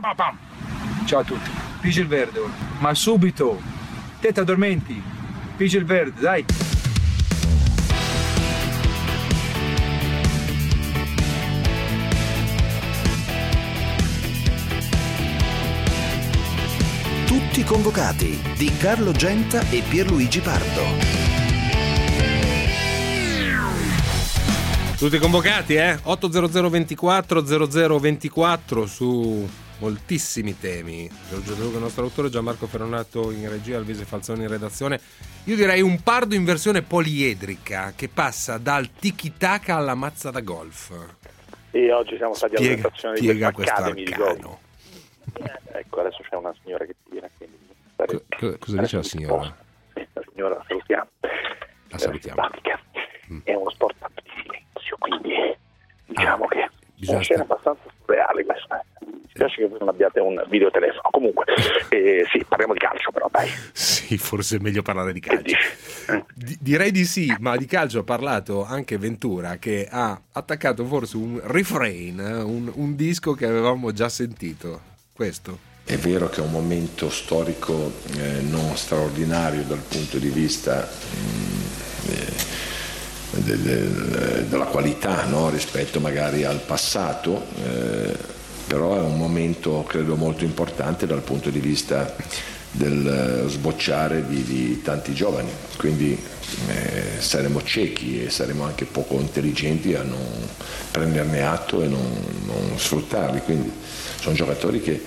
pam. Ciao a tutti. Pigi il verde ora. Ma subito. Te ti addormenti. Pigi il verde, dai. Tutti convocati di Carlo Genta e Pierluigi Pardo. Tutti convocati, 80024 0024 su moltissimi temi. Giorgio De Luca, il nostro autore, Gianmarco Ferronato in regia, Alvise Falzoni in redazione. Io direi un Pardo in versione poliedrica che passa dal tiki-taka alla mazza da golf. E oggi siamo stati alla presentazione di questa Academy di golf. Ecco, adesso c'è una signora che tira. Cosa dice la signora? La signora la salutiamo. La salutiamo. È uno sport tanto di silenzio, quindi diciamo che è una scena abbastanza surreale questa. Mi spiace che voi non abbiate un videotelefono. Comunque, sì, parliamo di calcio però, dai. Sì, forse è meglio parlare di calcio. Direi di sì, ma di calcio ha parlato anche Ventura, che ha attaccato forse un refrain, un disco che avevamo già sentito. Questo. È vero che è un momento storico non straordinario dal punto di vista della qualità, no? Rispetto magari al passato, però è un momento credo molto importante dal punto di vista del sbocciare di tanti giovani, quindi saremo ciechi e saremo anche poco intelligenti a non prenderne atto e non sfruttarli, quindi sono giocatori che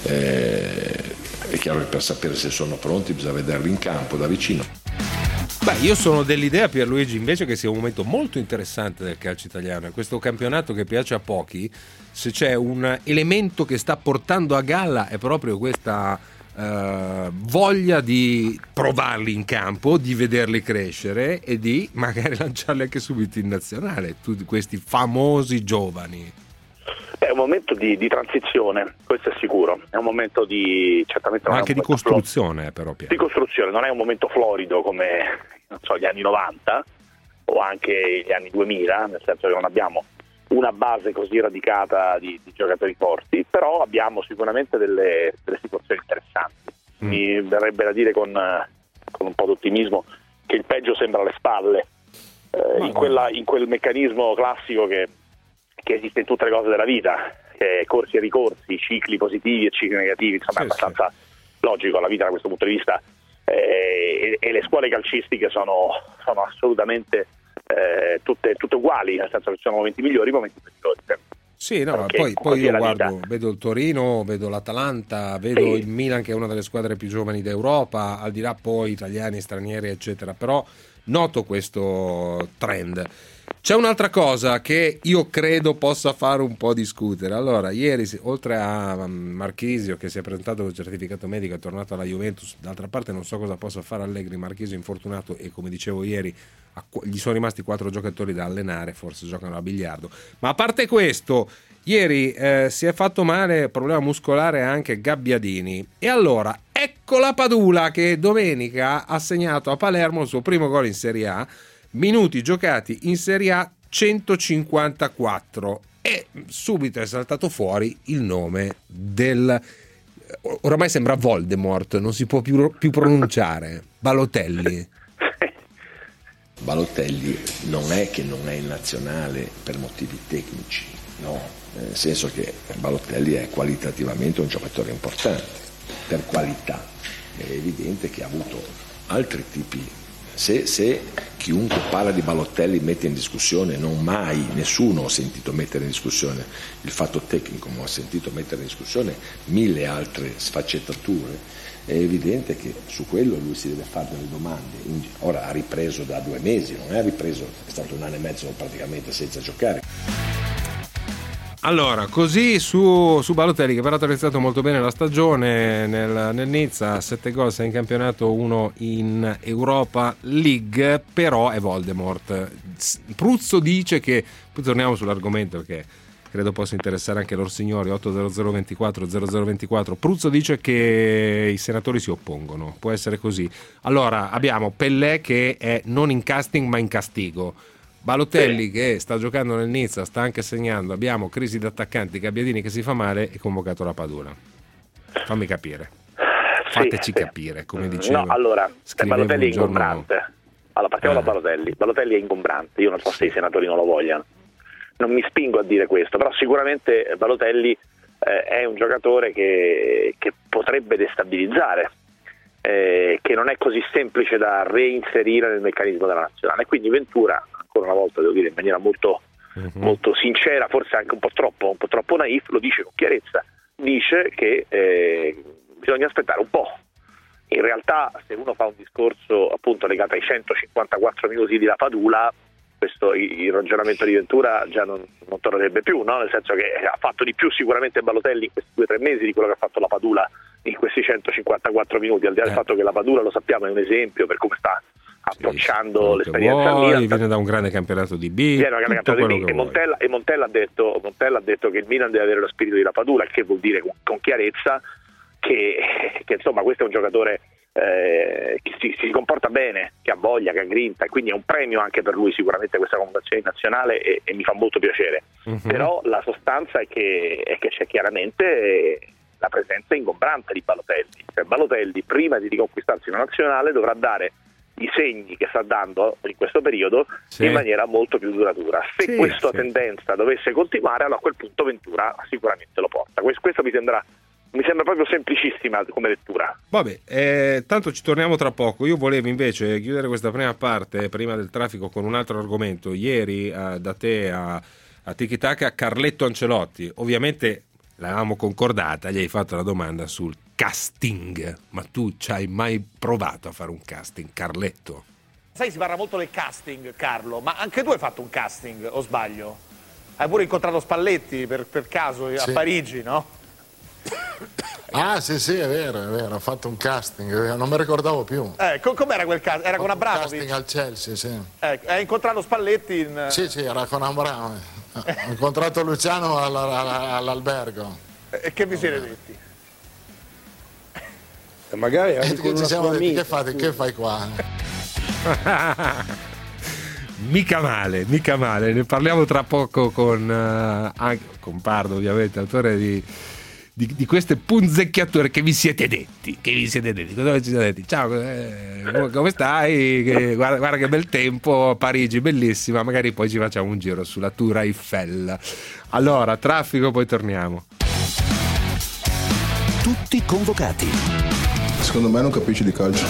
è chiaro che per sapere se sono pronti bisogna vederli in campo da vicino. Beh, io sono dell'idea, Pierluigi, invece che sia un momento molto interessante del calcio italiano. È questo campionato che piace a pochi. Se c'è un elemento che sta portando a galla è proprio questa voglia di provarli in campo, di vederli crescere e di magari lanciarli anche subito in nazionale, tutti questi famosi giovani. È un momento di transizione, questo è sicuro, è un momento di certamente ma anche di costruzione, però di costruzione, non è un momento florido come non so gli anni 90 o anche gli anni 2000, nel senso che non abbiamo una base così radicata di giocatori forti, però abbiamo sicuramente delle situazioni interessanti. Mi verrebbe da dire con un po' d'ottimismo che il peggio sembra alle spalle, in quel meccanismo classico che esiste in tutte le cose della vita, corsi e ricorsi, cicli positivi e cicli negativi, insomma è abbastanza logico la vita da questo punto di vista, e le scuole calcistiche sono assolutamente tutte uguali, nel senso che ci sono momenti migliori e momenti peggiori. Sì, no, poi io guardo, vedo il Torino, vedo l'Atalanta, vedo il Milan che è una delle squadre più giovani d'Europa, al di là poi italiani, stranieri eccetera, però noto questo trend. C'è un'altra cosa che io credo possa fare un po' discutere. Allora, ieri, oltre a Marchisio che si è presentato con il certificato medico, è tornato alla Juventus, d'altra parte non so cosa possa fare Allegri. Marchisio è infortunato e, come dicevo ieri, gli sono rimasti 4 giocatori da allenare, forse giocano a biliardo. Ma a parte questo, ieri si è fatto male, problema muscolare anche Gabbiadini. E allora, ecco la Padula che domenica ha segnato a Palermo il suo primo gol in Serie A. Minuti giocati in Serie A 154 e subito è saltato fuori il nome del, oramai sembra Voldemort, non si può più pronunciare, Balotelli. Balotelli non è che non è in nazionale per motivi tecnici, no, nel senso che Balotelli è qualitativamente un giocatore importante, per qualità è evidente che ha avuto altri tipi. Se chiunque parla di Balotelli mette in discussione, non mai nessuno ho sentito mettere in discussione il fatto tecnico, ma ho sentito mettere in discussione 1000 altre sfaccettature, è evidente che su quello lui si deve fare delle domande. Ora ha ripreso da 2 mesi, non è ripreso, è stato 1 anno e mezzo praticamente senza giocare. Allora, così su Balotelli, che peraltro ha iniziato molto bene la stagione nel Nizza, 7 gol, 6 in campionato, 1 in Europa League, però è Voldemort. Pruzzo dice che, poi torniamo sull'argomento che credo possa interessare anche loro signori, 80024 0024, Pruzzo dice che i senatori si oppongono, può essere così. Allora, abbiamo Pellè che è non in casting ma in castigo. Balotelli che sta giocando nel Nizza, sta anche segnando, abbiamo crisi di attaccanti, Gabbiadini che si fa male e convocato la Padula. Fammi capire, fateci capire, come dicevo. No, allora, Balotelli è ingombrante. Allora, partiamo da Balotelli. Balotelli è ingombrante, io non so se i senatori non lo vogliano. Non mi spingo a dire questo, però sicuramente Balotelli è un giocatore che potrebbe destabilizzare, che non è così semplice da reinserire nel meccanismo della nazionale. Quindi Ventura, ancora una volta devo dire in maniera molto sincera, forse anche un po' troppo naif, lo dice con chiarezza, dice che bisogna aspettare un po'. In realtà, se uno fa un discorso appunto legato ai 154 minuti di La Padula, questo il ragionamento di Ventura già non tornerebbe più, no? Nel senso che ha fatto di più sicuramente Balotelli in questi 2 o 3 mesi di quello che ha fatto La Padula in questi 154 minuti, al di là del fatto che La Padula, lo sappiamo, è un esempio per come sta approcciando l'esperienza al Milan. Viene da un grande campionato di B, e Montella ha detto che il Milan deve avere lo spirito di La Padula, che vuol dire con chiarezza che insomma questo è un giocatore che si comporta bene, che ha voglia, che ha grinta, e quindi è un premio anche per lui sicuramente questa convocazione nazionale, e mi fa molto piacere. Però la sostanza è che c'è chiaramente la presenza ingombrante di Balotelli. Cioè, Balotelli, prima di riconquistarsi una nazionale, dovrà dare i segni che sta dando in questo periodo in maniera molto più duratura. Se questa tendenza dovesse continuare, allora a quel punto Ventura sicuramente lo porta. Questo mi sembra proprio semplicissima come lettura. Vabbè, tanto ci torniamo tra poco. Io volevo invece chiudere questa prima parte, prima del traffico, con un altro argomento. Ieri da te a Tiki Taka, Carletto Ancelotti. Ovviamente l'avevamo concordata, gli hai fatto la domanda sul casting. Ma tu ci hai mai provato a fare un casting, Carletto? Sai, si parla molto del casting, Carlo, ma anche tu hai fatto un casting, o sbaglio? Hai pure incontrato Spalletti per caso a Parigi, no? Ah sì, è vero, ho fatto un casting, non mi ricordavo più. Com'era quel casting? Era con Abramovic? Un casting al Chelsea, sì. Hai incontrato Spalletti in... Sì, era con Abramovic. Ho incontrato Luciano all'albergo. E che vi siete detti? Magari anche con una sua amica. Che fai qua? Mica male, ne parliamo tra poco con Pardo, ovviamente, autore di queste punzecchiature che vi siete detti. Cosa ci siete detti? Ciao, come stai? Guarda che bel tempo, Parigi bellissima, magari poi ci facciamo un giro sulla Tour Eiffel. Allora, traffico, poi torniamo. Tutti convocati. Secondo me non capisci di calcio.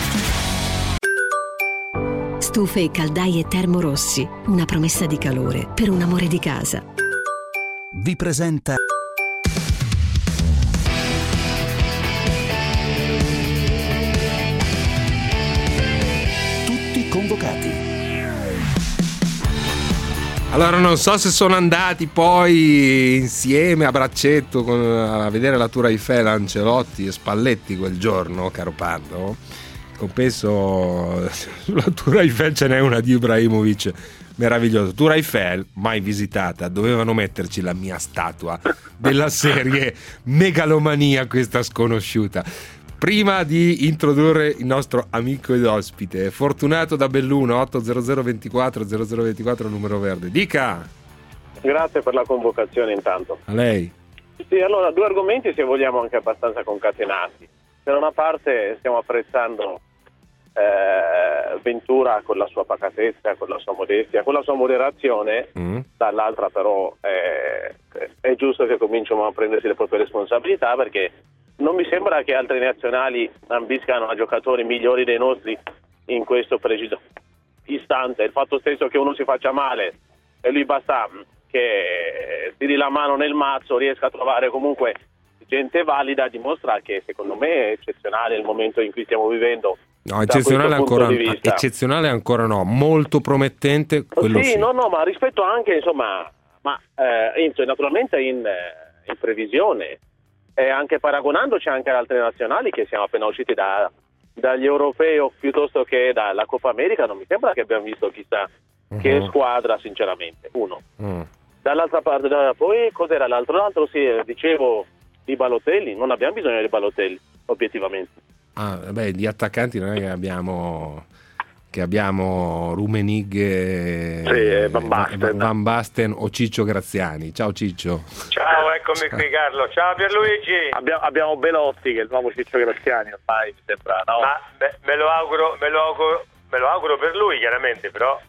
Stufe e caldaie Termorossi, una promessa di calore per un amore di casa. Vi presenta Tutti convocati. Allora, non so se sono andati poi insieme a braccetto a vedere la Tour Eiffel Ancelotti e Spalletti quel giorno, caro Pardo. Compenso sulla Tour Eiffel ce n'è una di Ibrahimovic meravigliosa. Tour Eiffel mai visitata, dovevano metterci la mia statua della serie Megalomania, questa sconosciuta. Prima di introdurre il nostro amico ed ospite, Fortunato da Belluno, 80024 numero verde. Dica! Grazie per la convocazione intanto. A lei. Sì, allora, 2 argomenti, se vogliamo, anche abbastanza concatenati. Da una parte stiamo apprezzando Ventura con la sua pacatezza, con la sua modestia, con la sua moderazione, dall'altra però è giusto che cominciano a prendersi le proprie responsabilità, perché non mi sembra che altri nazionali ambiscano a giocatori migliori dei nostri in questo preciso istante. Il fatto stesso che uno si faccia male e lui basta che tiri la mano nel mazzo, riesca a trovare comunque gente valida, dimostra che secondo me è eccezionale il momento in cui stiamo vivendo. No, eccezionale ancora no, molto promettente quello sì. No, ma rispetto anche, insomma, naturalmente in previsione, e anche paragonandoci anche ad altre nazionali che siamo appena usciti dagli europei o piuttosto che dalla Coppa America, non mi sembra che abbiamo visto chissà che squadra, sinceramente. Uno. Dall'altra parte, poi cos'era l'altro? L'altro sì, dicevo di Balotelli, non abbiamo bisogno di Balotelli, obiettivamente. Di attaccanti non è che abbiamo che abbiamo Rummenigge, Van Basten o Ciccio Graziani. Ciao Ciccio. Ciao, eccomi qui Carlo. Ciao Pierluigi. Abbiamo Belotti che è il nuovo Ciccio Graziani ormai, mi sembra, no? Ma me lo auguro per lui chiaramente, però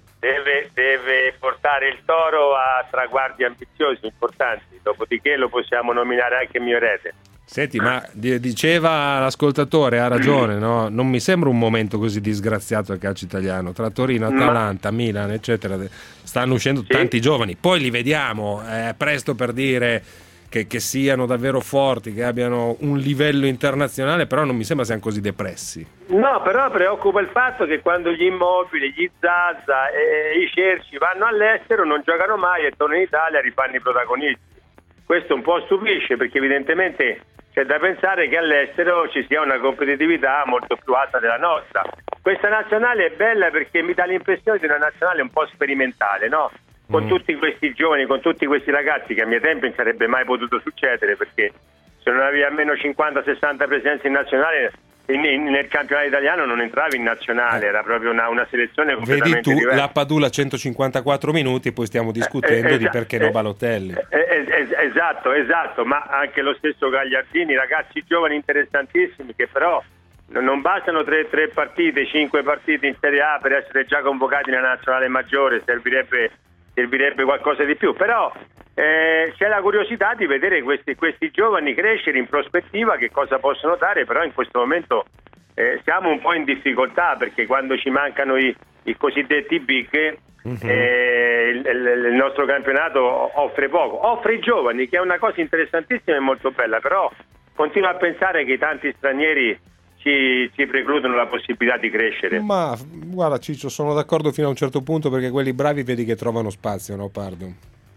deve portare il Toro a traguardi ambiziosi, importanti, dopodiché lo possiamo nominare anche mio erede. Senti, ma diceva l'ascoltatore, ha ragione, no? Non mi sembra un momento così disgraziato al calcio italiano, tra Torino, Atalanta, Milan, eccetera, stanno uscendo tanti giovani, poi li vediamo, è presto per dire che siano davvero forti, che abbiano un livello internazionale, però non mi sembra siano così depressi. No, però preoccupa il fatto che quando gli Immobili, gli Zaza e i Cerci vanno all'estero non giocano mai e tornano in Italia e rifanno i protagonisti. Questo un po' stupisce, perché evidentemente c'è da pensare che all'estero ci sia una competitività molto più alta della nostra. Questa nazionale è bella perché mi dà l'impressione di una nazionale un po' sperimentale, no? Con tutti questi giovani, con tutti questi ragazzi, che a miei tempi non sarebbe mai potuto succedere, perché se non avevi almeno 50-60 presenze in nazionale nel campionato italiano non entravi in nazionale, era proprio una selezione completamente diversa. Vedi tu, diversa. la Padula 154 minuti e poi stiamo discutendo di perché no Balotelli. Esatto, ma anche lo stesso Gagliardini, ragazzi giovani interessantissimi che però non bastano 3 partite, 5 partite in Serie A per essere già convocati nella nazionale maggiore, servirebbe qualcosa di più, però c'è la curiosità di vedere questi giovani crescere in prospettiva, che cosa possono dare, però in questo momento siamo un po' in difficoltà, perché quando ci mancano i cosiddetti big, il nostro campionato offre poco, offre i giovani, che è una cosa interessantissima e molto bella, però continuo a pensare che i tanti stranieri ci precludono la possibilità di crescere. Ma guarda Ciccio, sono d'accordo fino a un certo punto, perché quelli bravi vedi che trovano spazio, no Pardo?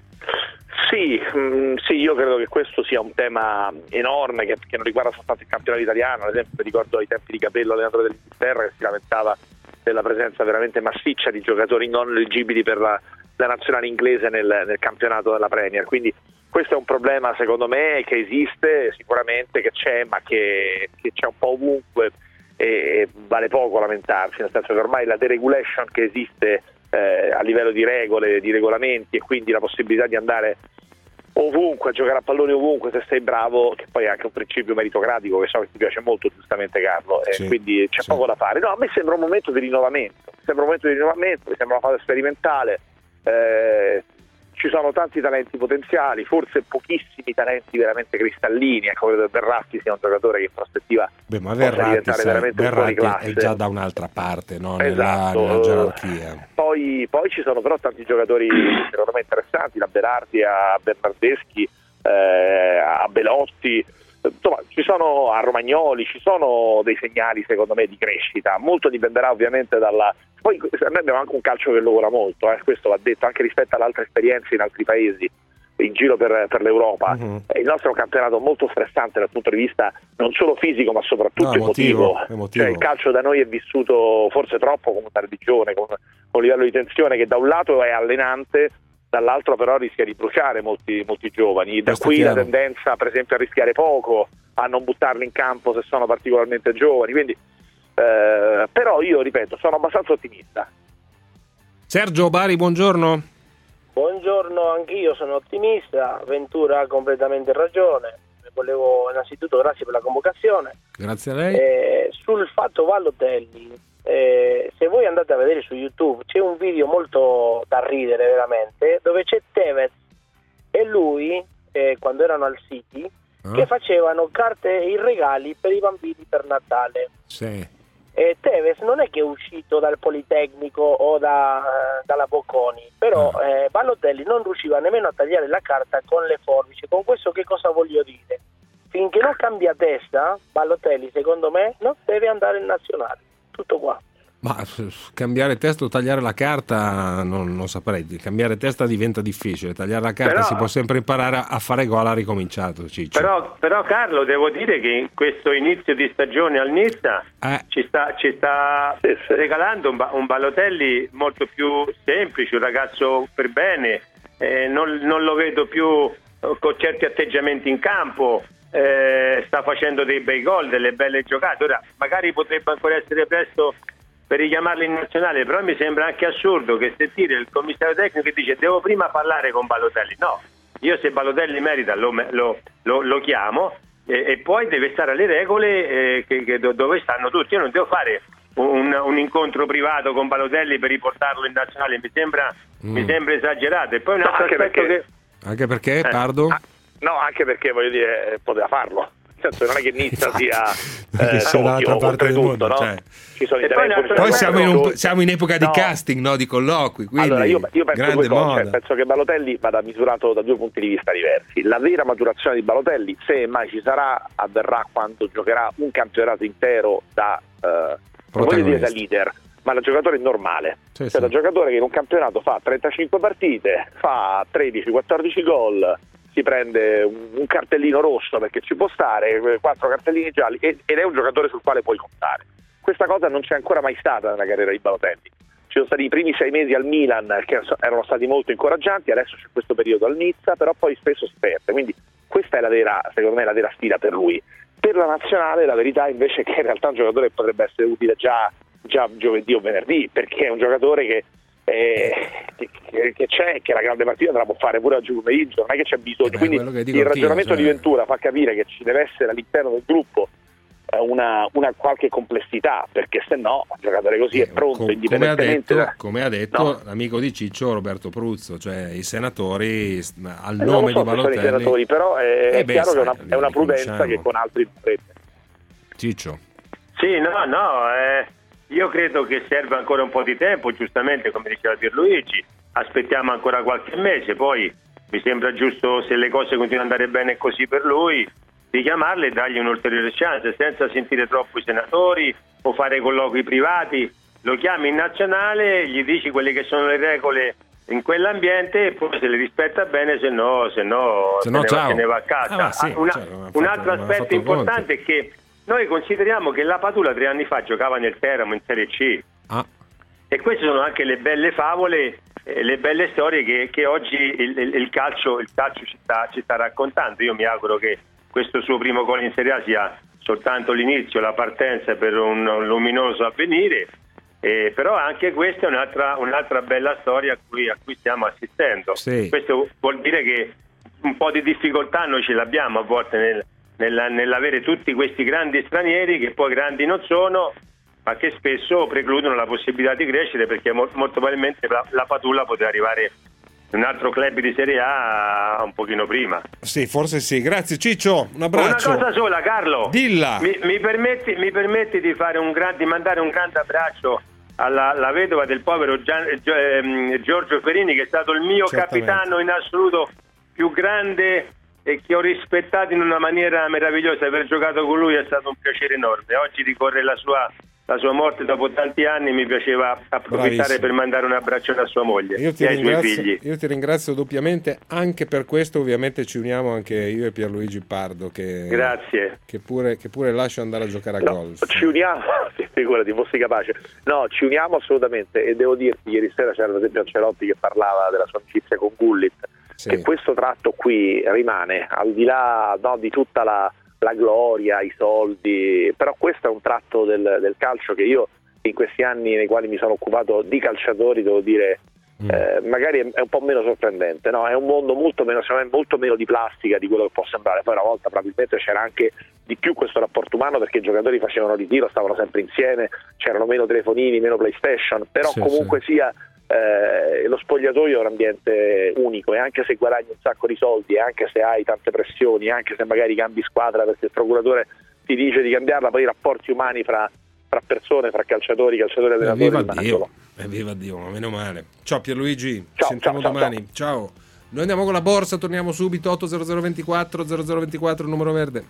Sì, io credo che questo sia un tema enorme che non riguarda soltanto il campionato italiano. Ad esempio ricordo ai tempi di Capello, allenatore dell'Inghilterra, che si lamentava della presenza veramente massiccia di giocatori non eleggibili per la nazionale inglese nel campionato della Premier, quindi questo è un problema secondo me che esiste sicuramente, che c'è, ma che c'è un po' ovunque e vale poco lamentarsi, nel senso che ormai la deregulation che esiste a livello di regole, di regolamenti, e quindi la possibilità di andare ovunque, a giocare a pallone ovunque se sei bravo, che poi è anche un principio meritocratico che so che ti piace molto giustamente Carlo, sì, quindi c'è poco da fare. No, a me sembra un momento di rinnovamento, mi sembra una fase sperimentale, ci sono tanti talenti potenziali, forse pochissimi talenti veramente cristallini, ecco, credo che Verratti sia un giocatore che in prospettiva ma possa diventare veramente fuori classe. È già da un'altra parte, no? Esatto. nella gerarchia. Poi ci sono però tanti giocatori secondo me interessanti, da Berardi a Bernardeschi, a Belotti, insomma ci sono a Romagnoli, ci sono dei segnali secondo me di crescita. Molto dipenderà ovviamente dalla... Poi noi abbiamo anche un calcio che lavora molto, questo va detto anche rispetto alle altre esperienze in altri paesi in giro per l'Europa. Il nostro è un campionato molto stressante dal punto di vista non solo fisico ma soprattutto emotivo. Cioè, il calcio da noi è vissuto forse troppo come una religione, con un livello di tensione che da un lato è allenante, dall'altro però rischia di bruciare molti giovani, da qui la tendenza per esempio a rischiare poco, a non buttarli in campo se sono particolarmente giovani, quindi però io ripeto sono abbastanza ottimista. Sergio Bari, buongiorno. Buongiorno, anch'io sono ottimista, Ventura ha completamente ragione, volevo innanzitutto grazie per la convocazione. Grazie a lei. Sul fatto Balotelli, se voi andate a vedere su YouTube c'è un video molto da ridere veramente, dove c'è Tevez e lui, quando erano al City, che facevano carte e regali per i bambini per Natale. Sì. Tevez non è che è uscito dal Politecnico o dalla Bocconi, però Balotelli non riusciva nemmeno a tagliare la carta con le forbici. Con questo che cosa voglio dire? Finché non cambia testa, Balotelli secondo me non deve andare in nazionale. Tutto qua. Ma cambiare testa o tagliare la carta non saprei. Cambiare testa diventa difficile, tagliare la carta si può sempre imparare a fare gol, ha ricominciato Ciccio. Però Carlo, devo dire che in questo inizio di stagione al Nizza ci sta regalando un Balotelli molto più semplice, un ragazzo per bene, non lo vedo più con certi atteggiamenti in campo, sta facendo dei bei gol, delle belle giocate. Ora magari potrebbe ancora essere presto per richiamarli in nazionale, però mi sembra anche assurdo che se tira il commissario tecnico e dice devo prima parlare con Balotelli. No, io se Balotelli merita lo chiamo e poi deve stare alle regole dove stanno tutti. Io non devo fare un incontro privato con Balotelli per riportarlo in nazionale, mi sembra esagerato. E poi un altro aspetto anche perché Pardo? No, anche perché voglio dire poteva farlo. Nel senso, non è che Nizza sia dall'altra parte del mondo, no? Cioè. Ci sono poi siamo in epoca di casting, no? Di colloqui, quindi allora io penso grande moda. Penso che Balotelli vada misurato da 2 punti di vista diversi. La vera maturazione di Balotelli, se mai ci sarà, avverrà quando giocherà un campionato intero da non voglio dire da leader, ma da giocatore normale, da giocatore che in un campionato fa 35 partite, fa 13-14 gol, si prende un cartellino rosso perché ci può stare, 4 cartellini gialli ed è un giocatore sul quale puoi contare. Questa cosa non c'è ancora mai stata nella carriera di Balotelli. Ci sono stati i primi 6 mesi al Milan che erano stati molto incoraggianti, adesso c'è questo periodo al Nizza, però poi spesso si perde, quindi questa è la vera, secondo me, la vera sfida per lui. Per la nazionale la verità invece è che in realtà un giocatore potrebbe essere utile già giovedì o venerdì, perché è un giocatore che c'è, che la grande partita te la può fare pure oggi pomeriggio, non è che c'è bisogno. Quindi il ragionamento di Ventura fa capire che ci deve essere all'interno del gruppo una qualche complessità, perché se no un giocatore così è pronto indipendentemente come ha detto l'amico di Ciccio Roberto Pruzzo, cioè i senatori al nome di Balotelli sono i senatori, però è chiaro che è una prudenza che con altri potrebbe. Ciccio io credo che serve ancora un po' di tempo, giustamente come diceva Pierluigi, aspettiamo ancora qualche mese, poi mi sembra giusto, se le cose continuano ad andare bene così per lui, di chiamarle e dargli un'ulteriore chance senza sentire troppo i senatori o fare colloqui privati. Lo chiami in nazionale, gli dici quelle che sono le regole in quell'ambiente e poi se le rispetta bene, se no se ne va a casa. Un altro aspetto importante è che noi consideriamo che la Padula 3 anni fa giocava nel Teramo in Serie C e queste sono anche le belle favole, le belle storie che oggi il calcio ci sta raccontando. Io mi auguro che questo suo primo gol in Serie A sia soltanto l'inizio, la partenza per un luminoso avvenire, però anche questa è un'altra bella storia a cui stiamo assistendo. Sì. Questo vuol dire che un po' di difficoltà noi ce l'abbiamo a volte nell'avere tutti questi grandi stranieri che poi grandi non sono, ma che spesso precludono la possibilità di crescere, perché molto probabilmente la Padula poteva arrivare in un altro club di Serie A un pochino prima. Sì, forse sì. Grazie Ciccio, un abbraccio. Una cosa sola, Carlo. Dilla. Mi permetti di mandare un grande abbraccio alla vedova del povero Giorgio Ferini, che è stato il mio capitano in assoluto più grande e che ho rispettato in una maniera meravigliosa. Aver giocato con lui è stato un piacere enorme. Oggi ricorre la sua morte dopo tanti anni, mi piaceva approfittare per mandare un abbraccio a sua moglie e ai suoi figli. Io ti ringrazio doppiamente, anche per questo ovviamente ci uniamo anche io e Pierluigi Pardo grazie. Che pure lascio andare a giocare a golf. Ci uniamo, figurati, fossi capace. No, ci uniamo assolutamente, e devo dirti, ieri sera c'era per esempio Ancelotti che parlava della sua amicizia con Gullit, che questo tratto qui rimane, al di là di tutta la gloria, i soldi, però questo è un tratto del calcio che io in questi anni nei quali mi sono occupato di calciatori, devo dire, magari è un po' meno sorprendente, no? È un mondo molto meno di plastica di quello che può sembrare. Poi una volta probabilmente c'era anche di più questo rapporto umano, perché i giocatori facevano ritiro, stavano sempre insieme, c'erano meno telefonini, meno PlayStation, però comunque sia lo spogliatoio è un ambiente unico, e anche se guadagni un sacco di soldi, e anche se hai tante pressioni, anche se magari cambi squadra perché il procuratore ti dice di cambiarla, poi i rapporti umani fra persone, fra calciatori allenatori, viva Dio, ma meno male. Ciao Pierluigi, ci sentiamo domani. Ciao. Noi andiamo con la borsa, torniamo subito. 80024 0024 il numero verde.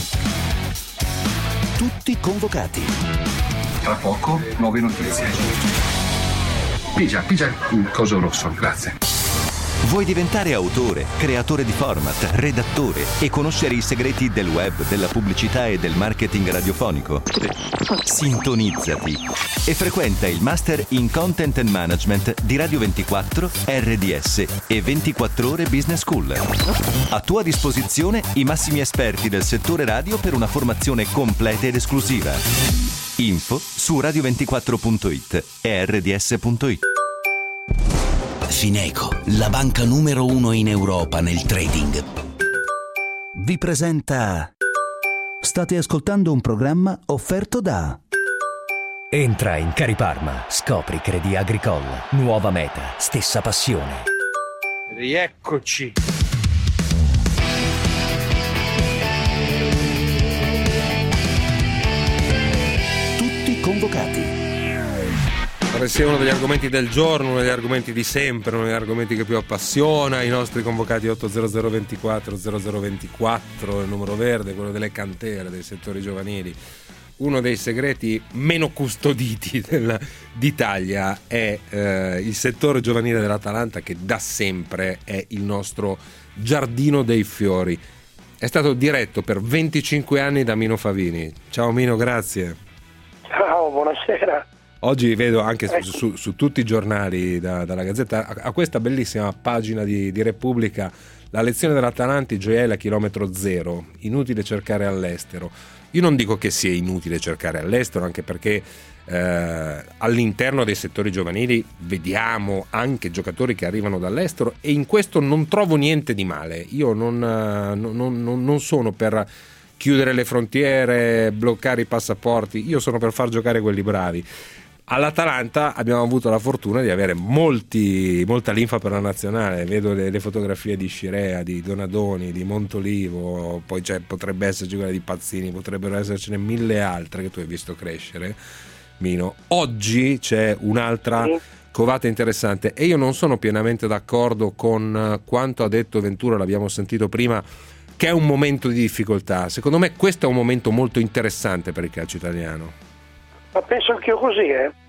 Tutti convocati. Tra poco nuove notizie. Pigia il coso rosso, grazie. Vuoi diventare autore, creatore di format, redattore e conoscere i segreti del web, della pubblicità e del marketing radiofonico? Sintonizzati e frequenta il Master in Content and Management di Radio 24, RDS e 24 Ore Business School. A tua disposizione i massimi esperti del settore radio per una formazione completa ed esclusiva. Info su radio24.it e rds.it. Fineco, la banca numero 1 in Europa nel trading, vi presenta... State ascoltando un programma offerto da... Entra in Cariparma, scopri Crédit Agricole, nuova meta, stessa passione. Rieccoci. Tutti convocati. Pare sia uno degli argomenti del giorno, uno degli argomenti di sempre, uno degli argomenti che più appassiona i nostri convocati. 80024 0024, il numero verde, quello delle cantere, dei settori giovanili. Uno dei segreti meno custoditi d'Italia è il settore giovanile dell'Atalanta, che da sempre è il nostro giardino dei fiori. È stato diretto per 25 anni da Mino Favini. Ciao Mino, grazie. Ciao, buonasera. Oggi vedo anche su tutti i giornali dalla Gazzetta, a questa bellissima pagina di Repubblica, la lezione dell'Atalanta, gioielli a chilometro zero, inutile cercare all'estero. Io non dico che sia inutile cercare all'estero, anche perché all'interno dei settori giovanili vediamo anche giocatori che arrivano dall'estero, e in questo non trovo niente di male. Io non sono per chiudere le frontiere, bloccare i passaporti, io sono per far giocare quelli bravi. All'Atalanta abbiamo avuto la fortuna di avere molta linfa per la nazionale. Vedo le fotografie di Scirea, di Donadoni, di Montolivo, poi potrebbe esserci quella di Pazzini, potrebbero essercene mille altre che tu hai visto crescere, Mino. Oggi c'è un'altra covata interessante, e io non sono pienamente d'accordo con quanto ha detto Ventura, l'abbiamo sentito prima, che è un momento di difficoltà. Secondo me questo è un momento molto interessante per il calcio italiano. Ma penso anch'io così,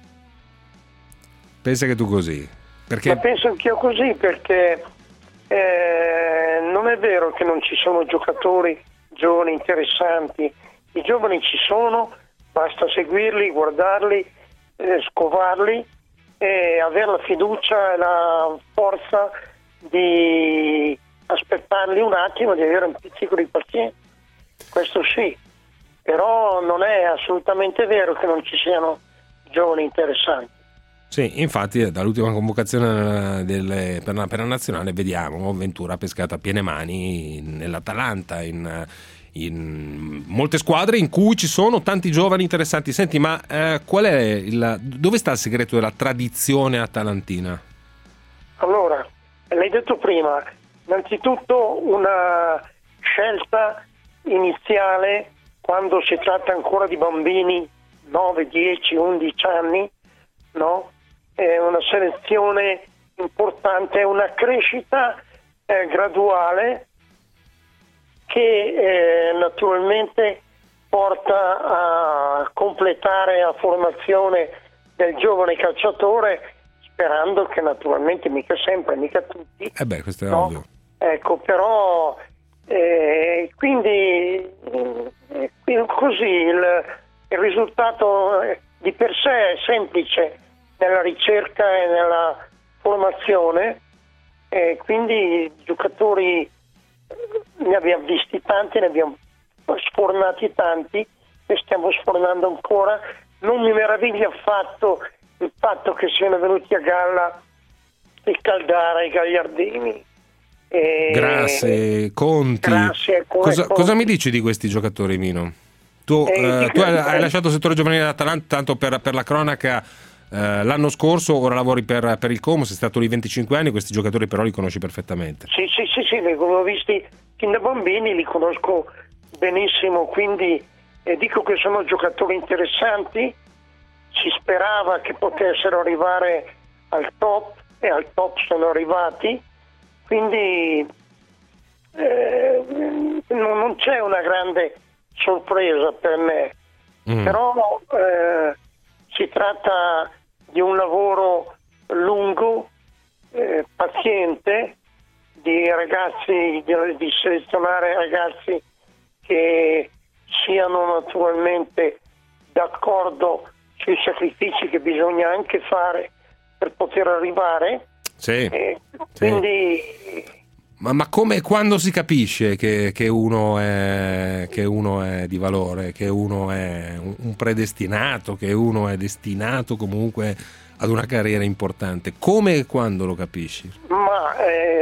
Pensa che tu così? Perché... Ma penso anch'io così, perché non è vero che non ci sono giocatori giovani interessanti. I giovani ci sono, basta seguirli, guardarli, scovarli e avere la fiducia e la forza di aspettarli un attimo, di avere un pizzico di pazienza. Questo sì. Però non è assolutamente vero che non ci siano giovani interessanti. Sì, infatti dall'ultima convocazione per la nazionale vediamo Ventura ha pescato a piene mani nell'Atalanta, in molte squadre in cui ci sono tanti giovani interessanti. Senti, ma dove sta il segreto della tradizione atalantina? Allora, l'hai detto prima, innanzitutto una scelta iniziale quando si tratta ancora di bambini 9, 10, 11 anni, no? È una selezione importante, è una crescita graduale che naturalmente porta a completare la formazione del giovane calciatore, sperando che naturalmente mica sempre, mica tutti. Questo è no? ovvio. Ecco, però quindi così il risultato di per sé è semplice nella ricerca e nella formazione, e quindi giocatori ne abbiamo visti tanti, ne abbiamo sfornati tanti, ne stiamo sfornando ancora. Non mi meraviglia affatto il fatto che siano venuti a galla il Caldara, i Gagliardini, Grazie, Conti. Cosa mi dici di questi giocatori, Mino? Tu hai lasciato il settore giovanile dell'Atalanta, tanto per la cronaca, l'anno scorso, ora lavori per il Como, sei stato lì 25 anni, questi giocatori però li conosci perfettamente. Sì, li ho visti fin da bambini, li conosco benissimo, quindi dico che sono giocatori interessanti, si sperava che potessero arrivare al top e al top sono arrivati. Quindi non c'è una grande sorpresa per me, però si tratta di un lavoro lungo, paziente, di ragazzi, di selezionare ragazzi che siano naturalmente d'accordo sui sacrifici che bisogna anche fare per poter arrivare. Sì. Quindi Ma come, quando si capisce che uno è di valore, che uno è un predestinato, che uno è destinato comunque ad una carriera importante? Come e quando lo capisci? Ma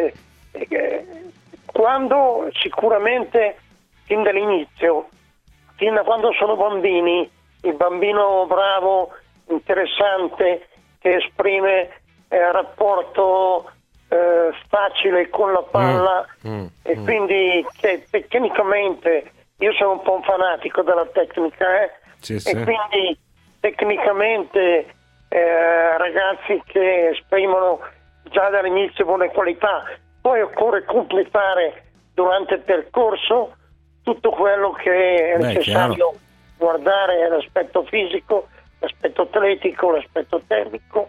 quando sicuramente fin dall'inizio, fin da quando sono bambini, il bambino bravo, interessante, che esprime rapporto facile con la palla e quindi che tecnicamente, io sono un po' un fanatico della tecnica sì. Quindi tecnicamente ragazzi che esprimono già dall'inizio buone qualità, poi occorre completare durante il percorso tutto quello che è necessario guardare, l'aspetto fisico, l'aspetto atletico, l'aspetto tecnico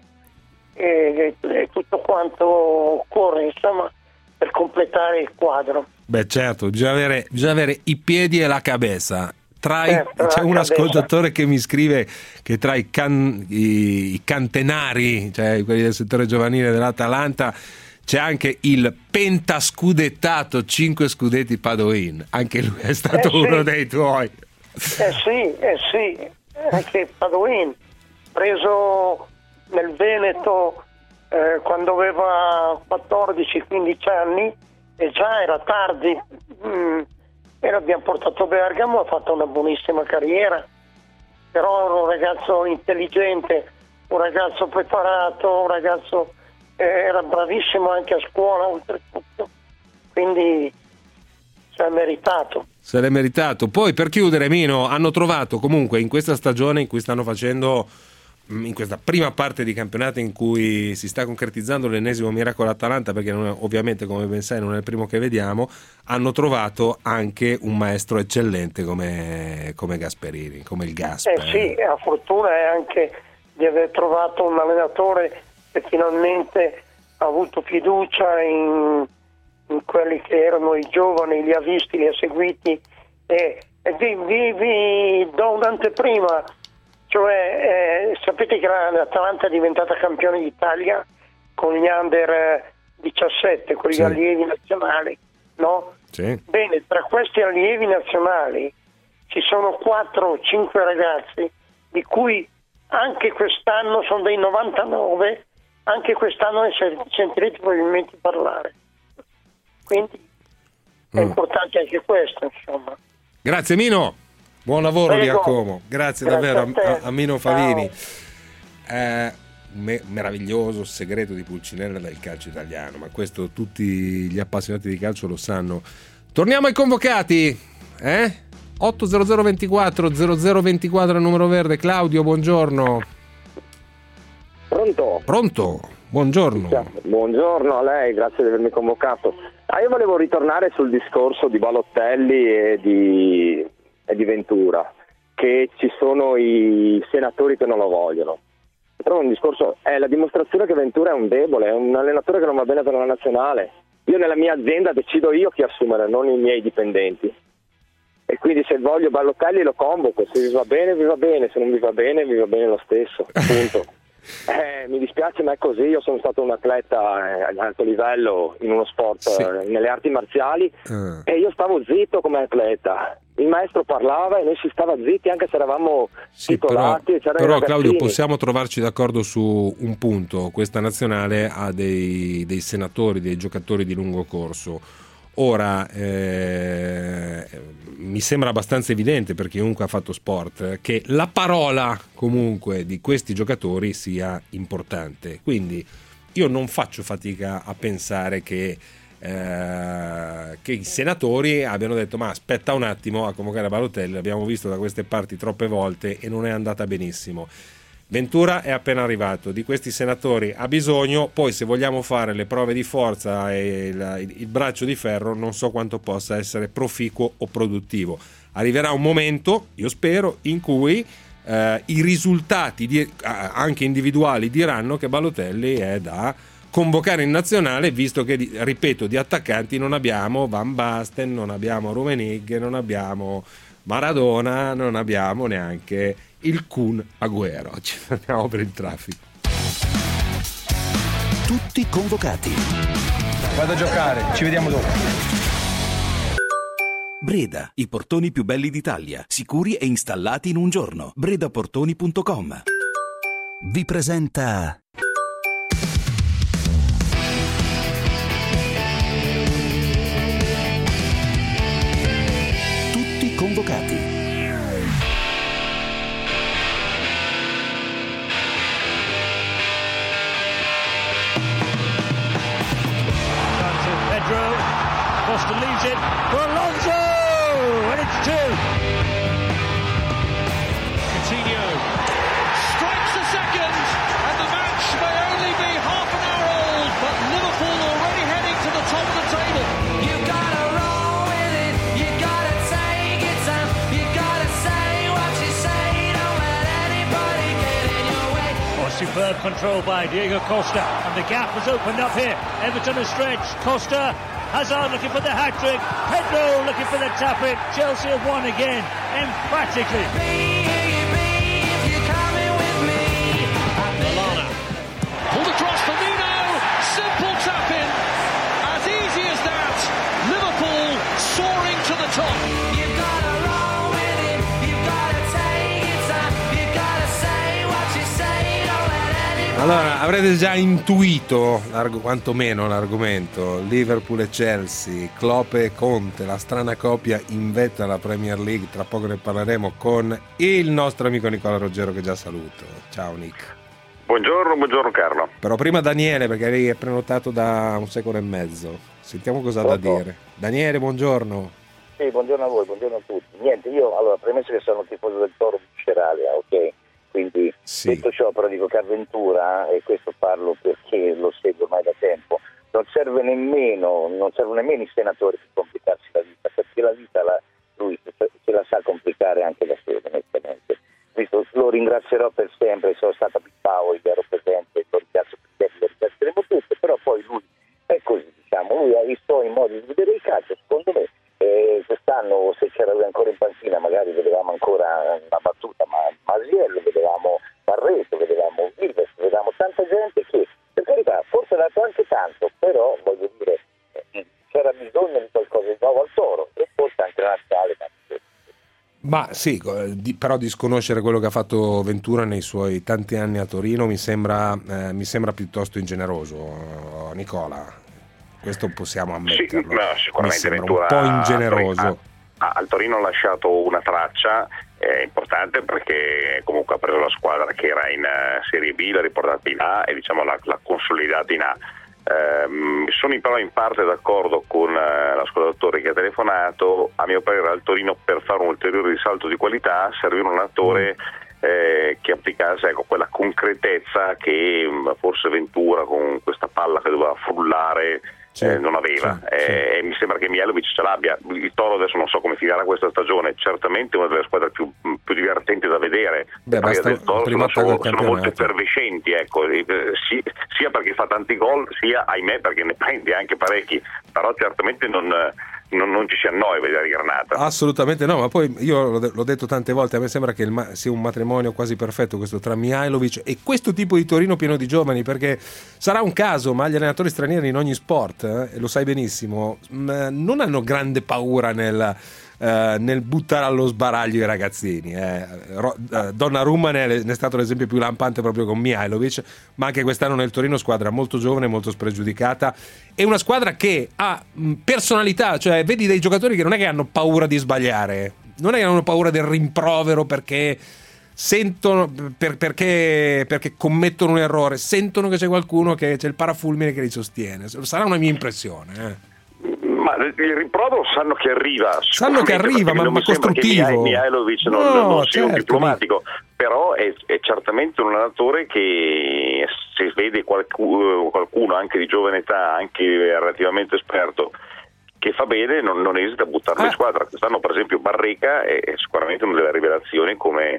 e tutto quanto occorre, insomma, per completare il quadro. Beh, certo, bisogna avere i piedi e la cabeza. C'è un ascoltatore che mi scrive che tra i cantenari, cioè quelli del settore giovanile dell'Atalanta, c'è anche il pentascudettato 5 scudetti Padoin. Anche lui è stato uno dei tuoi. Sì, anche Padoin, preso nel Veneto quando aveva 14-15 anni e già era tardi, e l'abbiamo portato a Bergamo, ha fatto una buonissima carriera, però era un ragazzo intelligente, un ragazzo preparato, un ragazzo era bravissimo anche a scuola oltretutto, quindi se l'è meritato. Poi, per chiudere, Mino, hanno trovato comunque in questa stagione in cui stanno facendo, in questa prima parte di campionato in cui si sta concretizzando l'ennesimo miracolo Atalanta, perché ovviamente, come ben sai, non è il primo che vediamo, hanno trovato anche un maestro eccellente come Gasperini, come il Gasper. Sì, la fortuna è anche di aver trovato un allenatore che finalmente ha avuto fiducia in quelli che erano i giovani, li ha visti, li ha seguiti e vi do un'anteprima, cioè sapete che l'Atalanta è diventata campione d'Italia con gli under 17, con gli allievi nazionali, no? Sì. Bene, tra questi allievi nazionali ci sono 4 o 5 ragazzi di cui anche quest'anno sono dei 99, anche quest'anno ne sentirete probabilmente parlare. Quindi è importante anche questo, insomma. Grazie Mino, buon lavoro. Prego. Giacomo, grazie davvero a Mino Favini. Meraviglioso segreto di Pulcinella del calcio italiano, ma questo tutti gli appassionati di calcio lo sanno. Torniamo ai convocati, 80024 0024 il numero verde. Claudio, buongiorno. Pronto? Buongiorno. Buongiorno a lei, grazie di avermi convocato. Io volevo ritornare sul discorso di Balotelli e di Ventura, che ci sono i senatori che non lo vogliono. Trovo un discorso, è la dimostrazione che Ventura è un debole, è un allenatore che non va bene per la nazionale. Io nella mia azienda decido io chi assumere, non i miei dipendenti. E quindi se voglio Balotelli lo convoco, se vi va bene, se non vi va bene lo stesso, punto. Mi dispiace, ma è così. Io sono stato un atleta ad alto livello in uno sport, nelle arti marziali, e io stavo zitto come atleta. Il maestro parlava e noi si stava zitti anche se eravamo titolati. Però Claudio, possiamo trovarci d'accordo su un punto: questa nazionale ha dei senatori, dei giocatori di lungo corso. Ora mi sembra abbastanza evidente per chiunque ha fatto sport che la parola comunque di questi giocatori sia importante, quindi io non faccio fatica a pensare che i senatori abbiano detto ma aspetta un attimo a convocare Balotelli, l'abbiamo visto da queste parti troppe volte e non è andata benissimo. Ventura è appena arrivato, di questi senatori ha bisogno, poi se vogliamo fare le prove di forza e il braccio di ferro non so quanto possa essere proficuo o produttivo. Arriverà un momento, io spero, in cui i risultati anche individuali diranno che Balotelli è da convocare in nazionale, visto che, ripeto, di attaccanti non abbiamo Van Basten, non abbiamo Rummenigge, non abbiamo Maradona, non abbiamo neanche il Kun Agüero. Ci fermiamo per il traffico. Tutti convocati. Vado a giocare, ci vediamo dopo. Breda, i portoni più belli d'Italia, sicuri e installati in un giorno. bredaportoni.com vi presenta Tutti convocati. Pedro, Costa leaves it for Alonso, and it's 2. Coutinho strikes a second, and the match may only be half an hour old, but Liverpool already heading to the top of the table. You gotta roll with it, you gotta take it time, you gotta say what you say, don't let anybody get in your way. Oh, superb control by Diego Costa, and the gap has opened up here. Everton has stretched, Costa, Hazard looking for the hat-trick, Pedro looking for the tap-in, Chelsea have won again, emphatically. Lallana, pulled across Firmino, simple tap-in, as easy as that, Liverpool soaring to the top. You've got to roll with it, you've got to take it time, you've got to say what you say, don't let anybody... Allora, avrete già intuito quantomeno l'argomento. Liverpool e Chelsea, Klopp e Conte, la strana coppia in vetta alla Premier League. Tra poco ne parleremo con il nostro amico Nicola Roggero, che già saluto. Ciao Nick. Buongiorno Carlo. Però prima Daniele, perché lei è prenotato da 1 secolo e mezzo. Sentiamo cosa ha da dire. Daniele, buongiorno. Sì, buongiorno a voi, buongiorno a tutti. Niente, io allora premesso che sono tifoso del Toro viscerale, ok? Quindi detto ciò, però dico che avventura, e questo parlo perché lo seguo ormai da tempo, non servono nemmeno i senatori per complicarsi la vita, perché la vita lui se la sa complicare anche da solo, onestamente. Lo ringrazierò per sempre, sono stato a Bilbao, gli ero presente, lo ringrazio per sempre, lo ringrazieremo tutti, però poi lui è così, diciamo, lui ha i suoi modi di vedere il calcio, secondo me. Quest'anno, se c'era lui ancora in panchina, magari vedevamo ancora una battuta, ma Masiello, vedevamo Barreto, vedevamo Vives, vedevamo tanta gente che, per carità, forse ha dato anche tanto, però voglio dire, c'era bisogno di qualcosa di nuovo al Toro, e forse anche la nazionale. Ma sì, però disconoscere quello che ha fatto Ventura nei suoi tanti anni a Torino mi sembra piuttosto ingeneroso, Nicola. Questo possiamo ammetterlo. Sì, no, sicuramente Ventura un po' ingeneroso. Al Torino ha lasciato una traccia importante, perché comunque ha preso la squadra che era in Serie B, l'ha riportata in A e diciamo l'ha consolidata in A. Sono però in parte d'accordo con l'ascoltatore che ha telefonato. A mio parere al Torino, per fare un ulteriore risalto di qualità, serviva un attore che applicasse quella concretezza che forse Ventura, con questa palla che doveva frullare, non aveva. E mi sembra che Mihajlovic ce l'abbia. Il Toro adesso non so come finirà questa stagione, certamente una delle squadre più divertenti da vedere. Del Toro sono molto effervescenti, ecco, sia perché fa tanti gol, sia ahimè perché ne prende anche parecchi, però certamente non ci si annoia a vedere Granata. Assolutamente no, ma poi io l'ho detto tante volte, a me sembra che sia un matrimonio quasi perfetto questo tra Mihajlovic e questo tipo di Torino pieno di giovani, perché sarà un caso, ma gli allenatori stranieri in ogni sport, e lo sai benissimo, non hanno grande paura nel buttare allo sbaraglio i ragazzini. Donnarumma ne è stato l'esempio più lampante proprio con Mihajlovic, ma anche quest'anno nel Torino squadra molto giovane, molto spregiudicata, e una squadra che ha personalità, cioè vedi dei giocatori che non è che hanno paura di sbagliare, non è che hanno paura del rimprovero perché sentono perché commettono un errore, sentono che c'è qualcuno, che c'è il parafulmine che li sostiene. Sarà una mia impressione. Ma il rimprovero sanno che arriva, ma costruttivo. Mihajlovic non sia un diplomatico, però è certamente un allenatore che, se vede qualcuno anche di giovane età, anche relativamente esperto, che fa bene, non esita a buttarlo in squadra. Quest'anno per esempio Barreca è sicuramente una delle rivelazioni come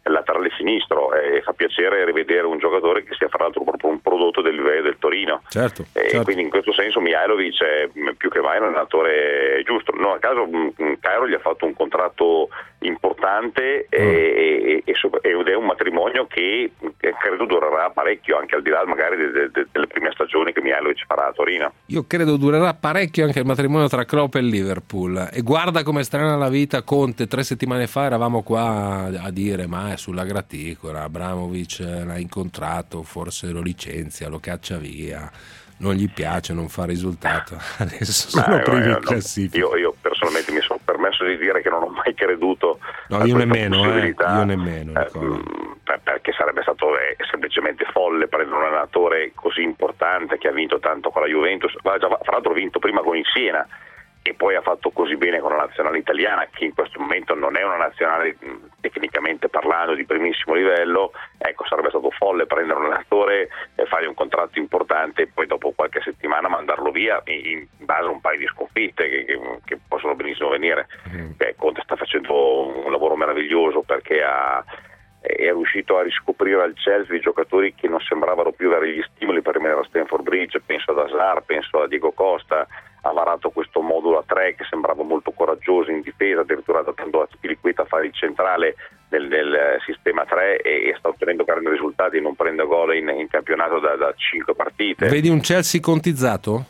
laterale sinistro, e fa piacere rivedere un giocatore che sia fra l'altro proprio un prodotto del livello del Torino. Certo. Quindi in questo senso Mihajlovic è più che mai un allenatore giusto. Non a caso Cairo gli ha fatto un contratto importante ed è un matrimonio che credo durerà parecchio, anche al di là magari delle prime stagioni che Mihajlovic farà a Torino. Io credo durerà parecchio anche il matrimonio tra Klopp e Liverpool. E guarda come strana la vita. Conte 3 settimane fa eravamo qua a dire ma è sulla graticola, Abramovic l'ha incontrato, forse lo licenzia, lo caccia via, non gli piace, non fa risultato. Adesso sono primi in classifica. Io personalmente mi sono permesso di dire che non ho mai creduto a io questa nemmeno, possibilità, io nemmeno perché sarebbe stato semplicemente folle prendere un allenatore così importante che ha vinto tanto con la Juventus, fra l'altro ha vinto prima con il Siena e poi ha fatto così bene con la nazionale italiana, che in questo momento non è una nazionale tecnicamente parlando di primissimo livello. Ecco, sarebbe stato folle prendere un allenatore e fargli un contratto importante e poi dopo qualche settimana mandarlo via in base a un paio di sconfitte che possono benissimo venire. Conte sta facendo un lavoro meraviglioso perché è riuscito a riscoprire al Chelsea giocatori che non sembravano più avere gli stimoli per rimanere a Stamford Bridge. Penso ad Hazard, penso a Diego Costa. Ha varato questo modulo a 3 che sembrava molto coraggioso in difesa, addirittura adattando a Spilicueta a fare il centrale del sistema 3 e sta ottenendo grandi risultati, non prende gol in campionato da 5 partite. Vedi un Chelsea contizzato?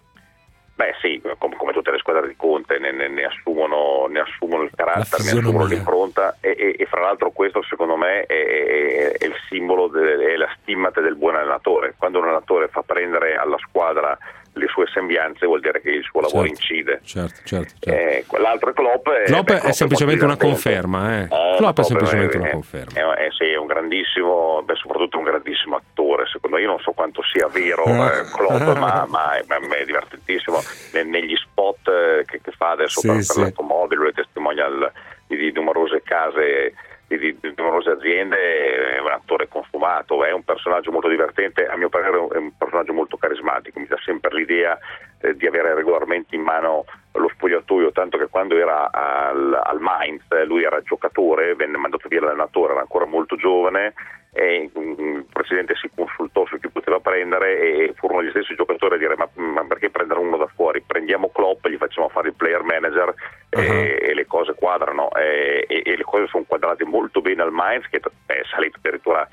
Beh sì, come tutte le squadre di Conte ne assumono il carattere, ne assumono l'impronta e fra l'altro questo secondo me è il simbolo, è la stimmate del buon allenatore. Quando un allenatore fa prendere alla squadra le sue sembianze vuol dire che il suo lavoro incide. Certo. L'altro è Klopp. Klopp è semplicemente una conferma. Klopp è semplicemente una conferma. Sì, è un grandissimo, soprattutto un grandissimo attore. Secondo me, io non so quanto sia vero Klopp, ma è divertentissimo negli spot che fa adesso per l'automobile, le testimonial di numerose case, di numerose aziende. È un attore consumato, è un personaggio molto divertente, a mio parere è un personaggio molto carismatico, mi dà sempre l'idea di avere regolarmente in mano lo spogliatoio, tanto che quando era al Mainz lui era giocatore, venne mandato via l'allenatore, era ancora molto giovane e il presidente si consultò su chi poteva prendere e furono gli stessi giocatori a dire ma perché prendere uno da fuori, prendiamo Klopp, gli facciamo fare il player manager e le cose quadrano e le cose sono quadrate molto bene al Mainz, che è salito addirittura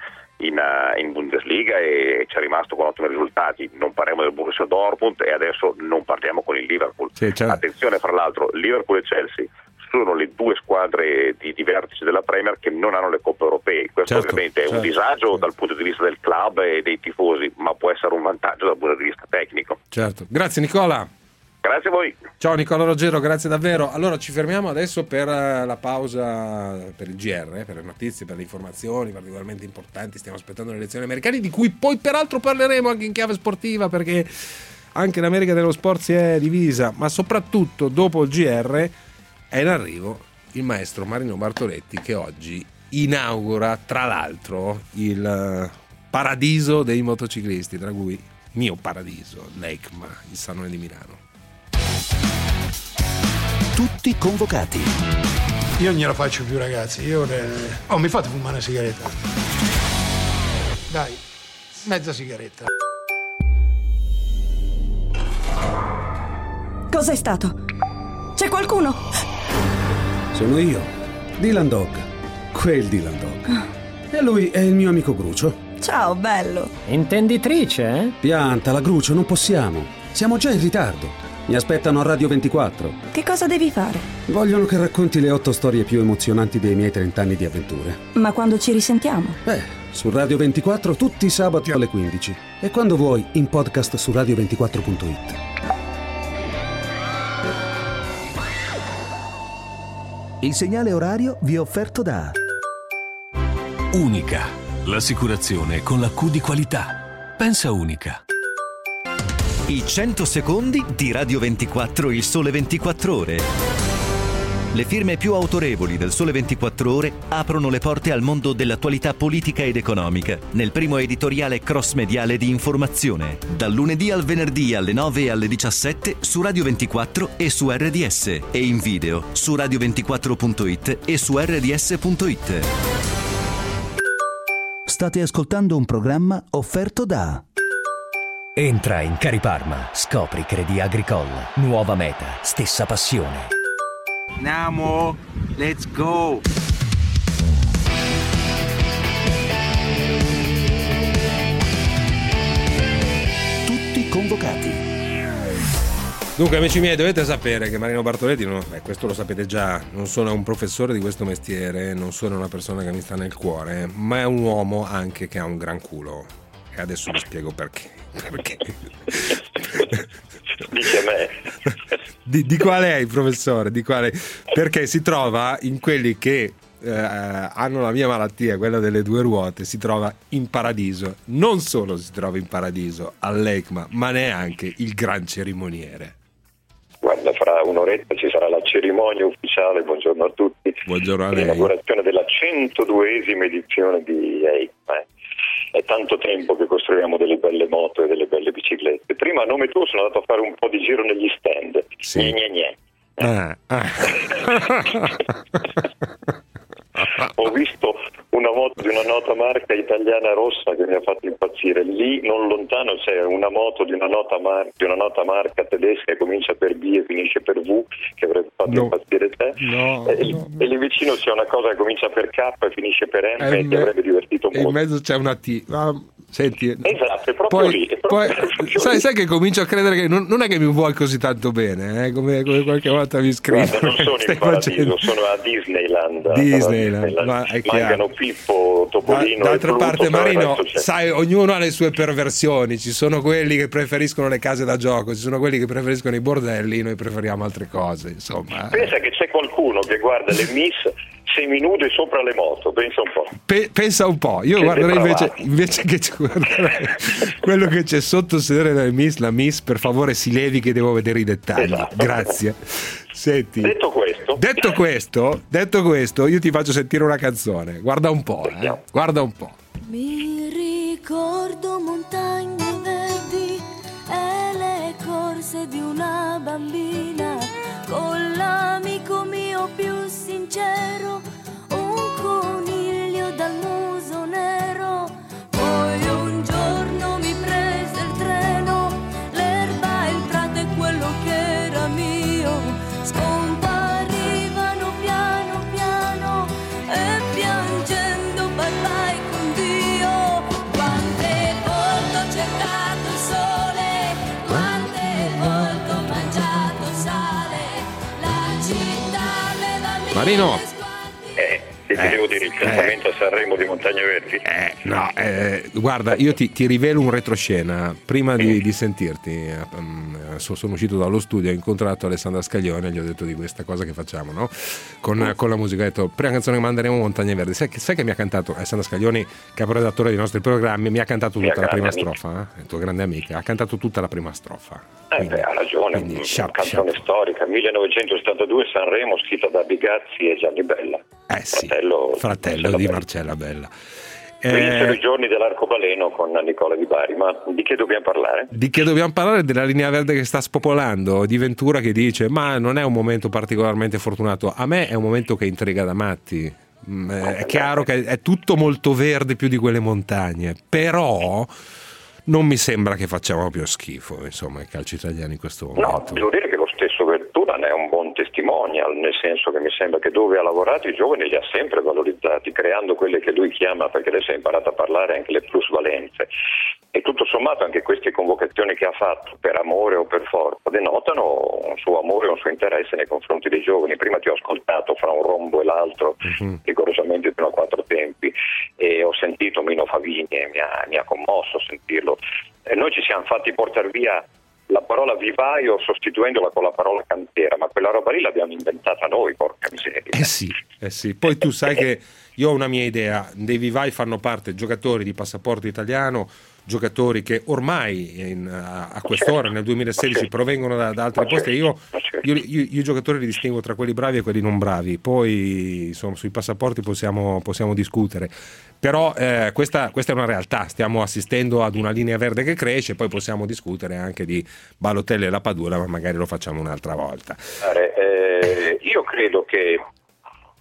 in Bundesliga e ci è rimasto con ottimi risultati. Non parliamo del Borussia Dortmund e adesso non parliamo con il Liverpool. Attenzione, fra l'altro Liverpool e Chelsea sono le due squadre di vertice della Premier che non hanno le coppe europee. Questo ovviamente è un disagio dal punto di vista del club e dei tifosi, ma può essere un vantaggio dal punto di vista tecnico. Certo. Grazie Nicola. Grazie a voi. Ciao Nicola Ruggero, grazie davvero. Allora ci fermiamo adesso per la pausa per il GR, per le notizie, per le informazioni particolarmente importanti. Stiamo aspettando le elezioni americane, di cui poi peraltro parleremo anche in chiave sportiva, perché anche l'America dello sport si è divisa, ma soprattutto dopo il GR è in arrivo il maestro Marino Bartoletti, che oggi inaugura tra l'altro il paradiso dei motociclisti, tra cui mio paradiso, l'EICMA, il Salone di Milano. Tutti convocati. Io non gliela faccio più, ragazzi. Mi fate fumare una sigaretta? Dai, mezza sigaretta. Cos'è stato? C'è qualcuno? Sono io, Dylan Dog. Quel Dylan Dog. E lui è il mio amico Grucio. Ciao, bello. Intenditrice, eh? Piantala, Grucio, non possiamo. Siamo già in ritardo. Mi aspettano a Radio 24. Che cosa devi fare? Vogliono che racconti le 8 storie più emozionanti dei miei 30 anni di avventure. Ma quando ci risentiamo? Su Radio 24 tutti i sabati alle 15. E quando vuoi, in podcast su radio24.it. Il segnale orario vi è offerto da Unica, l'assicurazione con la Q di qualità. Pensa Unica. I 100 secondi di Radio 24, il Sole 24 Ore. Le firme più autorevoli del Sole 24 Ore aprono le porte al mondo dell'attualità politica ed economica nel primo editoriale cross-mediale di informazione, dal lunedì al venerdì alle 9 e alle 17 su Radio 24 e su RDS e in video su radio24.it e su rds.it. State ascoltando un programma offerto da... Entra in Cariparma, scopri Crédit Agricole, nuova meta, stessa passione. Namo, let's go! Tutti convocati. Dunque, amici miei, dovete sapere che Marino Bartoletti, questo lo sapete già, non sono un professore di questo mestiere, non sono una persona che mi sta nel cuore, ma è un uomo anche che ha un gran culo. E adesso vi spiego perché. Dice a me. Di qual è il professore? Di quale? Perché si trova in quelli che hanno la mia malattia, quella delle due ruote, si trova in paradiso. Non solo si trova in paradiso all'ECMA, ma neanche il gran cerimoniere. Guarda, fra un'oretta ci sarà la cerimonia ufficiale, buongiorno a tutti, buongiorno a lei. L'inaugurazione della 102esima edizione di EICMA. È tanto tempo che costruiamo delle belle moto e delle belle biciclette. Prima a nome tuo sono andato a fare un po' di giro negli stand. Sì. Ho visto una moto di una nota marca italiana rossa che mi ha fatto impazzire. Lì non lontano c'è una moto di una nota marca tedesca che comincia per B e finisce per V, che avrebbe fatto impazzire te. E lì vicino c'è una cosa che comincia per K e finisce per M e ti avrebbe divertito molto. E in mezzo c'è una T. Senti, esatto, è proprio lì. Sai che comincio a credere che non è che mi vuoi così tanto bene, come qualche volta mi scrivi. Guarda, non sono in paradiso, sono a Disneyland. Ma è chiaro. Mancano Pippo, Topolino. D'altra parte, Marino, certo. sai, ognuno ha le sue perversioni. Ci sono quelli che preferiscono le case da gioco, ci sono quelli che preferiscono i bordelli, noi preferiamo altre cose. Insomma, pensa che c'è qualcuno che guarda le miss seminude sopra le moto, pensa un po'. Pensa un po', io guarderei invece che guarderei quello che c'è sotto il sedere delle miss, la miss, per favore si levi che devo vedere i dettagli. Esatto. Grazie. Senti, detto questo, io ti faccio sentire una canzone. Guarda un po', guarda un po'. Mi ricordo montagne verdi e le corse di una bambina con l'amico mio più sincero, un coniglio dal muso nero. Poi un giorno mi prese il treno, l'erba, il prato e quello che era mio scomparivano piano piano e piangendo bye bye con Dio. Quante volte ho cercato il sole, quante volte ho mangiato sale, la città aveva mille Marino. Ti devo dire il trattamento a Sanremo di Montagne Verdi. Guarda, io ti rivelo un retroscena. Prima di sentirti, sono uscito dallo studio, ho incontrato Alessandra Scaglione e gli ho detto di questa cosa che facciamo, no? Con la musica. Ho detto, prima canzone che manderemo Montagne Verdi. Sai che mi ha cantato Alessandra Scaglione, caporedattore dei nostri programmi, mi ha cantato tutta la prima strofa, tua grande amica, ha cantato tutta la prima strofa. Ha ragione, una canzone storica, 1972, Sanremo, scritta da Bigazzi e Gianni Bella. Fratello di Marcella Bella. I giorni dell'arcobaleno con Nicola Di Bari. Ma di che dobbiamo parlare? Di che dobbiamo parlare? Della linea verde che sta spopolando, di Ventura che dice ma non è un momento particolarmente fortunato. A me è un momento che intriga da matti. È chiaro che è tutto molto verde più di quelle montagne, però non mi sembra che facciamo più schifo, insomma, i calci italiani in questo momento. No, devo dire che lo stesso Ventura ne è un buon testimonial, nel senso che mi sembra che dove ha lavorato i giovani li ha sempre valorizzati, creando quelle che lui chiama, perché adesso ha imparato a parlare, anche le plusvalenze. E tutto sommato anche queste convocazioni che ha fatto, per amore o per forza, denotano un suo amore e un suo interesse nei confronti dei giovani. Prima ti ho ascoltato fra un rombo e l'altro, rigorosamente fino a 4 tempi, e ho sentito Mino Favini e mi ha commosso sentirlo. E noi ci siamo fatti portare via la parola vivaio sostituendola con la parola cantiera, ma quella roba lì l'abbiamo inventata noi, porca miseria. Sì. Poi tu sai che io ho una mia idea, dei vivai fanno parte giocatori di passaporto italiano, giocatori che ormai a quest'ora nel 2016 provengono da altre posti. Io i giocatori li distingo tra quelli bravi e quelli non bravi, poi insomma sui passaporti possiamo discutere, però questa è una realtà, stiamo assistendo ad una linea verde che cresce, poi possiamo discutere anche di Balotelli e la Padula, ma magari lo facciamo un'altra volta. Io credo che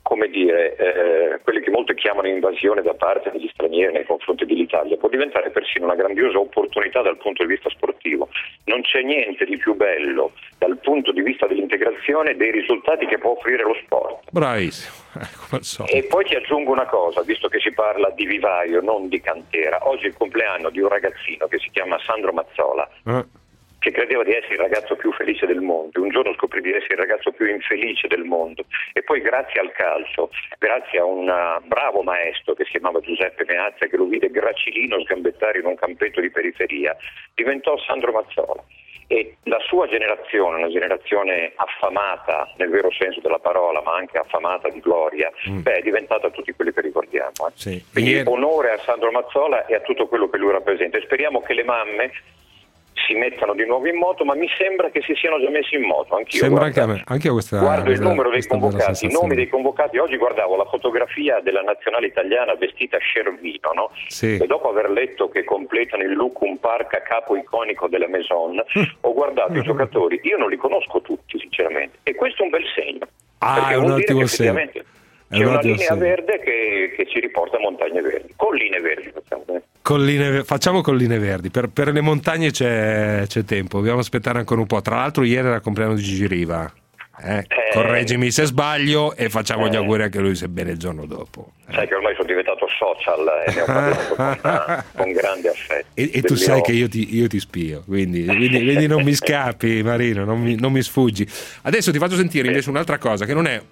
come dire, quelli che molti chiamano invasione da parte degli stranieri nei confronti dell'Italia, può diventare persino una grandiosa opportunità dal punto di vista sportivo. Non c'è niente di più bello dal punto di vista dell'integrazione dei risultati che può offrire lo sport. Bravissimo, come so. E poi ti aggiungo una cosa, visto che si parla di vivaio, non di cantera. Oggi è il compleanno di un ragazzino che si chiama Sandro Mazzola, che credeva di essere il ragazzo più felice del mondo. Un giorno scoprì di essere il ragazzo più infelice del mondo, e poi grazie al calcio, grazie a un bravo maestro che si chiamava Giuseppe Meazza, che lo vide gracilino sgambettare in un campetto di periferia, diventò Sandro Mazzola. E la sua generazione, una generazione affamata nel vero senso della parola, ma anche affamata di gloria, è diventata tutti quelli che ricordiamo. Sì. Quindi onore a Sandro Mazzola e a tutto quello che lui rappresenta. E speriamo che le mamme si mettano di nuovo in moto, ma mi sembra che si siano già messi in moto. Anch'io sembra anche a me, anche a questa. Guardo il numero dei convocati, i nomi dei convocati. Oggi guardavo la fotografia della nazionale italiana vestita a Cervino, no? Sì. E dopo aver letto che completano il look un park a capo iconico della Maison, ho guardato i giocatori. Io non li conosco tutti, sinceramente, e questo è un bel segno. Perché è un vuol dire ottimo che segno. effettivamente c'è una linea verde che ci riporta a montagne verdi, colline verdi, facciamo bene. Facciamo colline verdi, per le montagne c'è tempo, dobbiamo aspettare ancora un po'. Tra l'altro ieri era il compleanno di Gigi Riva, correggimi se sbaglio, e facciamo gli auguri anche a lui, sebbene il giorno dopo. Sai che ormai sono diventato social e ne ho parlato con grande affetto. E tu sai che io ti spio, quindi non mi scappi, Marino, non mi sfuggi. Adesso ti faccio sentire invece un'altra cosa, che non è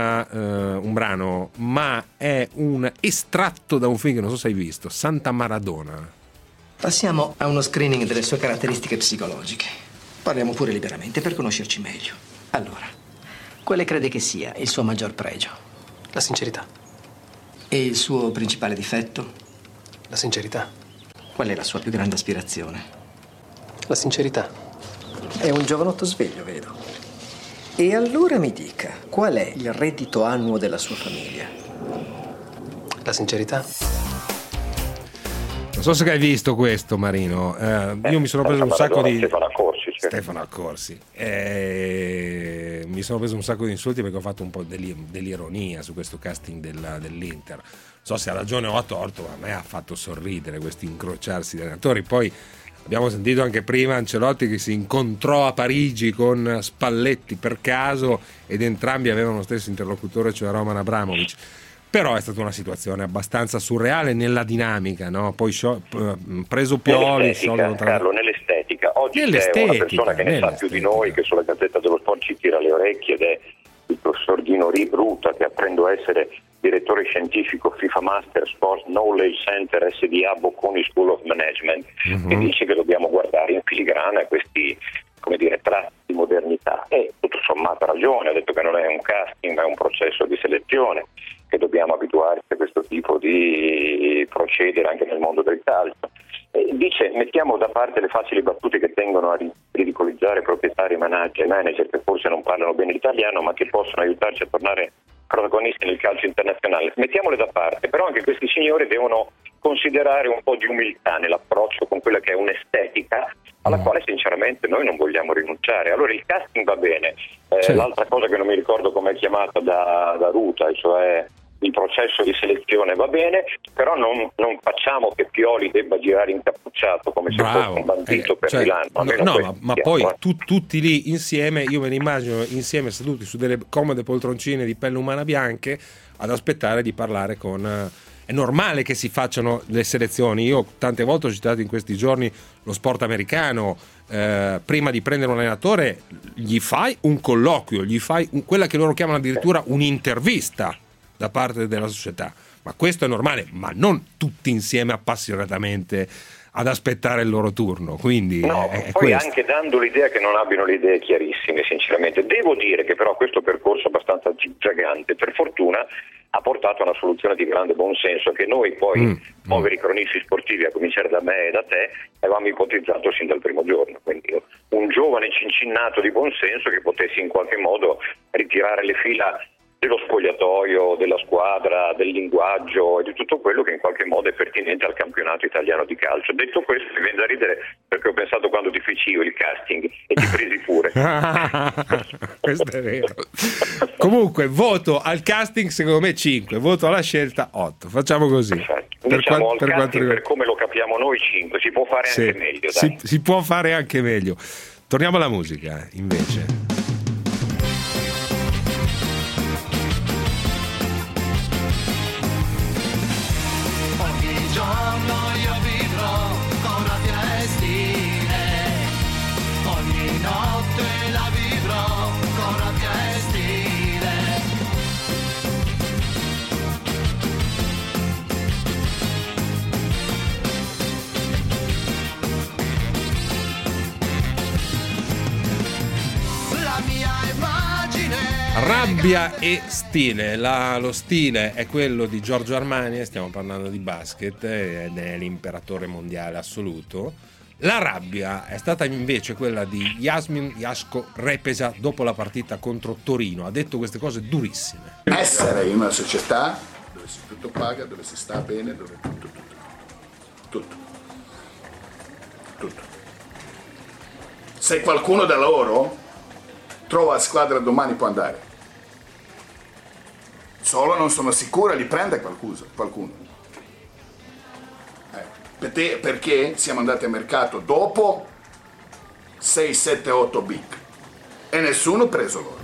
un brano, ma è un estratto da un film che non so se hai visto, Santa Maradona. Passiamo a uno screening delle sue caratteristiche psicologiche. Parliamo pure liberamente per conoscerci meglio. Allora, quale crede che sia il suo maggior pregio? La sincerità. E il suo principale difetto? La sincerità. Qual è la sua più grande aspirazione? La sincerità. È un giovanotto sveglio, vedo. E allora mi dica, qual è il reddito annuo della sua famiglia? La sincerità. Non so se hai visto questo, Marino. Io mi sono preso un sacco di Stefano Accorsi. Mi sono preso un sacco di insulti perché ho fatto un po' dell'ironia su questo casting dell'Inter. Non so se ha ragione o ha torto, ma a me ha fatto sorridere questo incrociarsi degli allenatori. Poi abbiamo sentito anche prima Ancelotti che si incontrò a Parigi con Spalletti per caso, ed entrambi avevano lo stesso interlocutore, cioè Roman Abramovic. Però è stata una situazione abbastanza surreale nella dinamica, no? Poi preso Pioli, Carlo, nell'estetica. Oggi c'è una persona che ne sa più di noi, che sulla Gazzetta dello Sport ci tira le orecchie, ed è il professor Dino Ruta, che apprendo a essere direttore scientifico FIFA Master Sports Knowledge Center SDA Bocconi School of Management, che dice che dobbiamo guardare in filigrana questi, come dire, tratti di modernità. E tutto sommato ha ragione, ha detto che non è un casting ma è un processo di selezione, che dobbiamo abituarci a questo tipo di procedere anche nel mondo del calcio. Dice: mettiamo da parte le facili battute che tendono a ridicolizzare proprietari, manager che forse non parlano bene l'italiano ma che possono aiutarci a tornare protagonisti nel calcio internazionale. Mettiamole da parte, però anche questi signori devono considerare un po' di umiltà nell'approccio con quella che è un'estetica alla quale sinceramente noi non vogliamo rinunciare. Allora il casting va bene, l'altra cosa che non mi ricordo come è chiamata da Ruta, cioè il processo di selezione va bene, però non facciamo che Pioli debba girare incappucciato come se fosse un bandito per Milano. Ma poi tutti lì insieme, io me li immagino insieme seduti su delle comode poltroncine di pelle umana bianche ad aspettare di parlare con... È normale che si facciano le selezioni. Io tante volte ho citato in questi giorni lo sport americano. Prima di prendere un allenatore gli fai un colloquio, gli fai quella che loro chiamano addirittura un'intervista da parte della società. Ma questo è normale, ma non tutti insieme appassionatamente ad aspettare il loro turno. Quindi è poi questo. Anche dando l'idea che non abbiano le idee chiarissime, sinceramente. Devo dire che però questo percorso abbastanza zigzagante, per fortuna, ha portato a una soluzione di grande buonsenso che noi poi, poveri cronisti sportivi, a cominciare da me e da te, avevamo ipotizzato sin dal primo giorno. Quindi un giovane cincinnato di buonsenso che potesse in qualche modo ritirare le fila dello spogliatoio, della squadra, del linguaggio e di tutto quello che in qualche modo è pertinente al campionato italiano di calcio. Detto questo, mi viene da ridere perché ho pensato, quando ti feci io il casting e stati presi pure. Questo è vero. Comunque, voto al casting secondo me 5, voto alla scelta 8. Facciamo così. Diciamo al casting, per come lo capiamo noi 5, si può fare anche meglio. Dai. Si può fare anche meglio. Torniamo alla musica, invece. Rabbia e stile. Lo stile è quello di Giorgio Armani, stiamo parlando di basket ed è l'imperatore mondiale assoluto. La rabbia è stata invece quella di Yasmin Jasko Repesa dopo la partita contro Torino. Ha detto queste cose durissime. Essere in una società dove si tutto paga, dove si sta bene, dove tutto. Se qualcuno da loro trova la squadra domani può andare. Solo non sono sicuro li prende qualcuno. Perché siamo andati a mercato dopo 6, 7, 8 big e nessuno ha preso loro.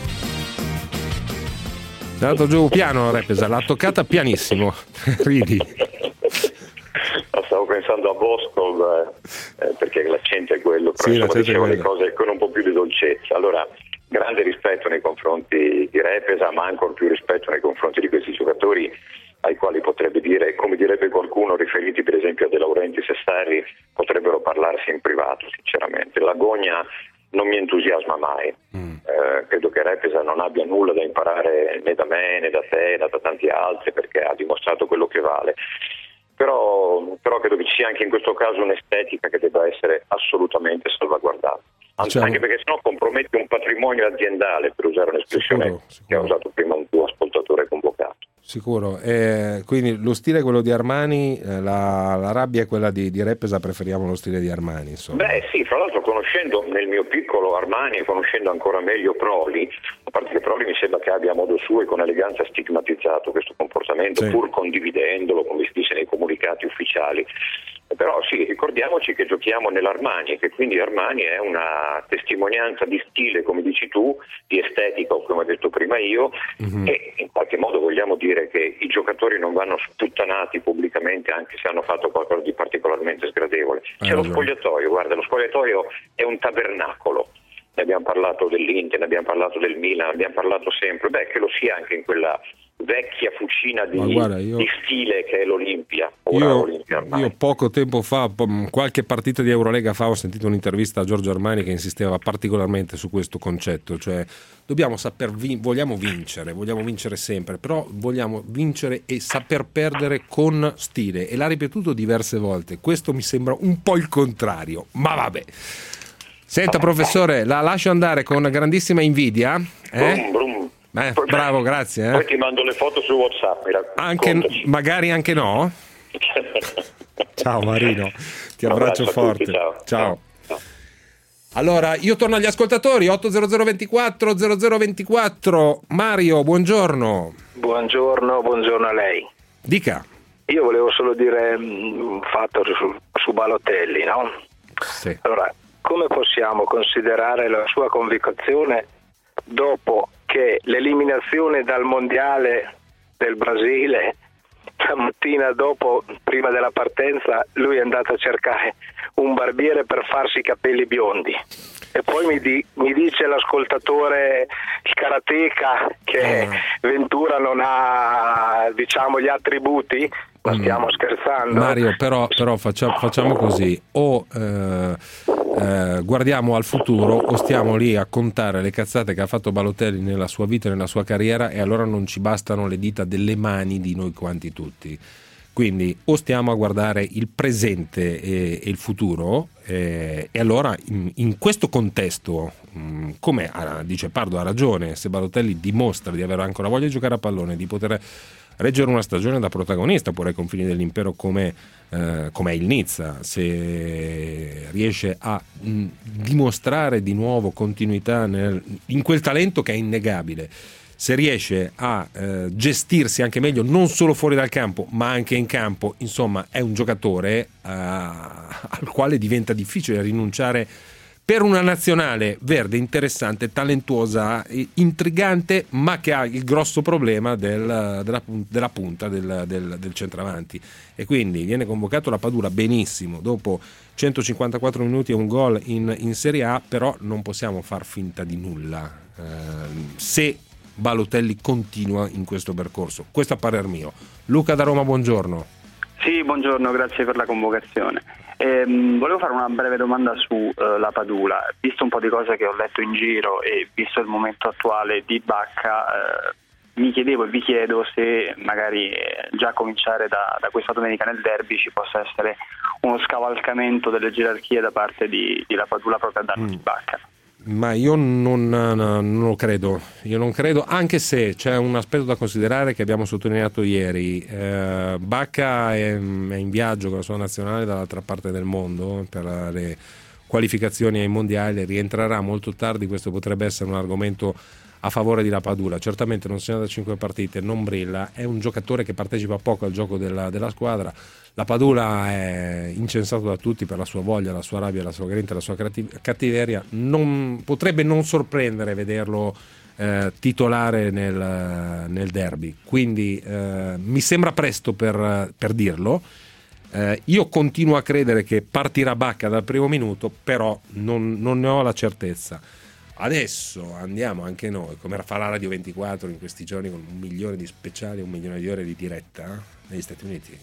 È andato giù piano Repesa, l'ha toccata pianissimo. Ridi. Stavo pensando a Bosco perché l'accento è quello, però insomma, dicevo le cose con un po' più di dolcezza. Allora, grande rispetto nei confronti di Repesa, ma ancora più rispetto nei confronti di questi giocatori ai quali potrebbe dire, come direbbe qualcuno, riferiti per esempio a De Laurentiis e Sarri, potrebbero parlarsi in privato, sinceramente. L'agonia non mi entusiasma mai. Credo che Repesa non abbia nulla da imparare né da me, né da te, né da tanti altri, perché ha dimostrato quello che vale. Però credo che ci sia anche in questo caso un'estetica che debba essere assolutamente salvaguardata. Anche perché sennò compromette un patrimonio aziendale, per usare un'espressione sicuro. Che ha usato prima un tuo ascoltatore convocato. Sicuro, quindi lo stile è quello di Armani, la rabbia è quella di Repesa, preferiamo lo stile di Armani, insomma. Beh sì, fra l'altro conoscendo nel mio piccolo Armani e conoscendo ancora meglio Proli, a parte che Proli mi sembra che abbia a modo suo e con eleganza stigmatizzato questo comportamento, pur condividendolo, come si dice nei comunicati ufficiali. Però sì, ricordiamoci che giochiamo nell'Armani e che quindi Armani è una testimonianza di stile, come dici tu, di estetica, come ho detto prima io, e in qualche modo vogliamo dire che i giocatori non vanno sputtanati pubblicamente anche se hanno fatto qualcosa di particolarmente sgradevole. C'è lo spogliatoio, guarda, lo spogliatoio è un tabernacolo. Ne abbiamo parlato dell'Inter, ne abbiamo parlato del Milan, ne abbiamo parlato sempre, che lo sia anche in quella vecchia fucina di stile che è l'Olimpia. Io poco tempo fa, qualche partita di Eurolega fa, ho sentito un'intervista a Giorgio Armani che insisteva particolarmente su questo concetto, cioè dobbiamo vogliamo vincere sempre, però vogliamo vincere e saper perdere con stile, e l'ha ripetuto diverse volte. Questo mi sembra un po' il contrario, ma vabbè. Senta professore, la lascio andare con grandissima invidia. Bravo, grazie. Poi ti mando le foto su WhatsApp. Magari anche no? Ciao Marino, ti abbraccio forte. Tutti, ciao. Allora, io torno agli ascoltatori, 80024 0024. Mario, buongiorno. Buongiorno a lei. Dica. Io volevo solo dire un fatto su Balotelli, no? Sì. Allora, come possiamo considerare la sua convocazione dopo che l'eliminazione dal mondiale del Brasile, la mattina dopo, prima della partenza, lui è andato a cercare un barbiere per farsi i capelli biondi, e poi mi dice l'ascoltatore, il karateka, che Ventura non ha, diciamo, gli attributi. Ma stiamo scherzando? Mario, però facciamo così: o guardiamo al futuro o stiamo lì a contare le cazzate che ha fatto Balotelli nella sua vita e nella sua carriera, e allora non ci bastano le dita delle mani di noi quanti tutti. Quindi o stiamo a guardare il presente e il futuro, e allora in questo contesto, come dice Pardo, ha ragione, se Balotelli dimostra di avere ancora voglia di giocare a pallone, di poter reggere una stagione da protagonista pure ai confini dell'impero come è il Nizza, se riesce a dimostrare di nuovo continuità in quel talento che è innegabile, se riesce a gestirsi anche meglio non solo fuori dal campo ma anche in campo, insomma è un giocatore al quale diventa difficile rinunciare per una nazionale verde interessante, talentuosa, intrigante, ma che ha il grosso problema della punta del centravanti, e quindi viene convocato la Padula benissimo dopo 154 minuti e un gol in Serie A, però non possiamo far finta di nulla se Balotelli continua in questo percorso. Questo a parer mio. Luca da Roma, buongiorno. Sì, buongiorno, grazie per la convocazione. Volevo fare una breve domanda su la Padula. Visto un po' di cose che ho letto in giro e visto il momento attuale di Bacca, mi chiedevo e vi chiedo se magari già a cominciare da questa domenica nel derby ci possa essere uno scavalcamento delle gerarchie da parte di la Padula proprio a danno di Bacca. Ma io non lo credo. Io non credo, anche se c'è un aspetto da considerare che abbiamo sottolineato ieri. Bacca è in viaggio con la sua nazionale dall'altra parte del mondo per le qualificazioni ai mondiali, rientrerà molto tardi. Questo potrebbe essere un argomento a favore di La Padula. Certamente non segna da 5 partite, non brilla, è un giocatore che partecipa poco al gioco della squadra. La Padula è incensato da tutti per la sua voglia, la sua rabbia, la sua grinta, la sua cattiveria. Potrebbe non sorprendere vederlo titolare nel derby, quindi mi sembra presto per dirlo. Io continuo a credere che partirà Bacca dal primo minuto, però non ne ho la certezza. Adesso andiamo anche noi, come fa la Radio 24 in questi giorni, con 1 milione di speciali, 1 milione di ore di diretta negli Stati Uniti.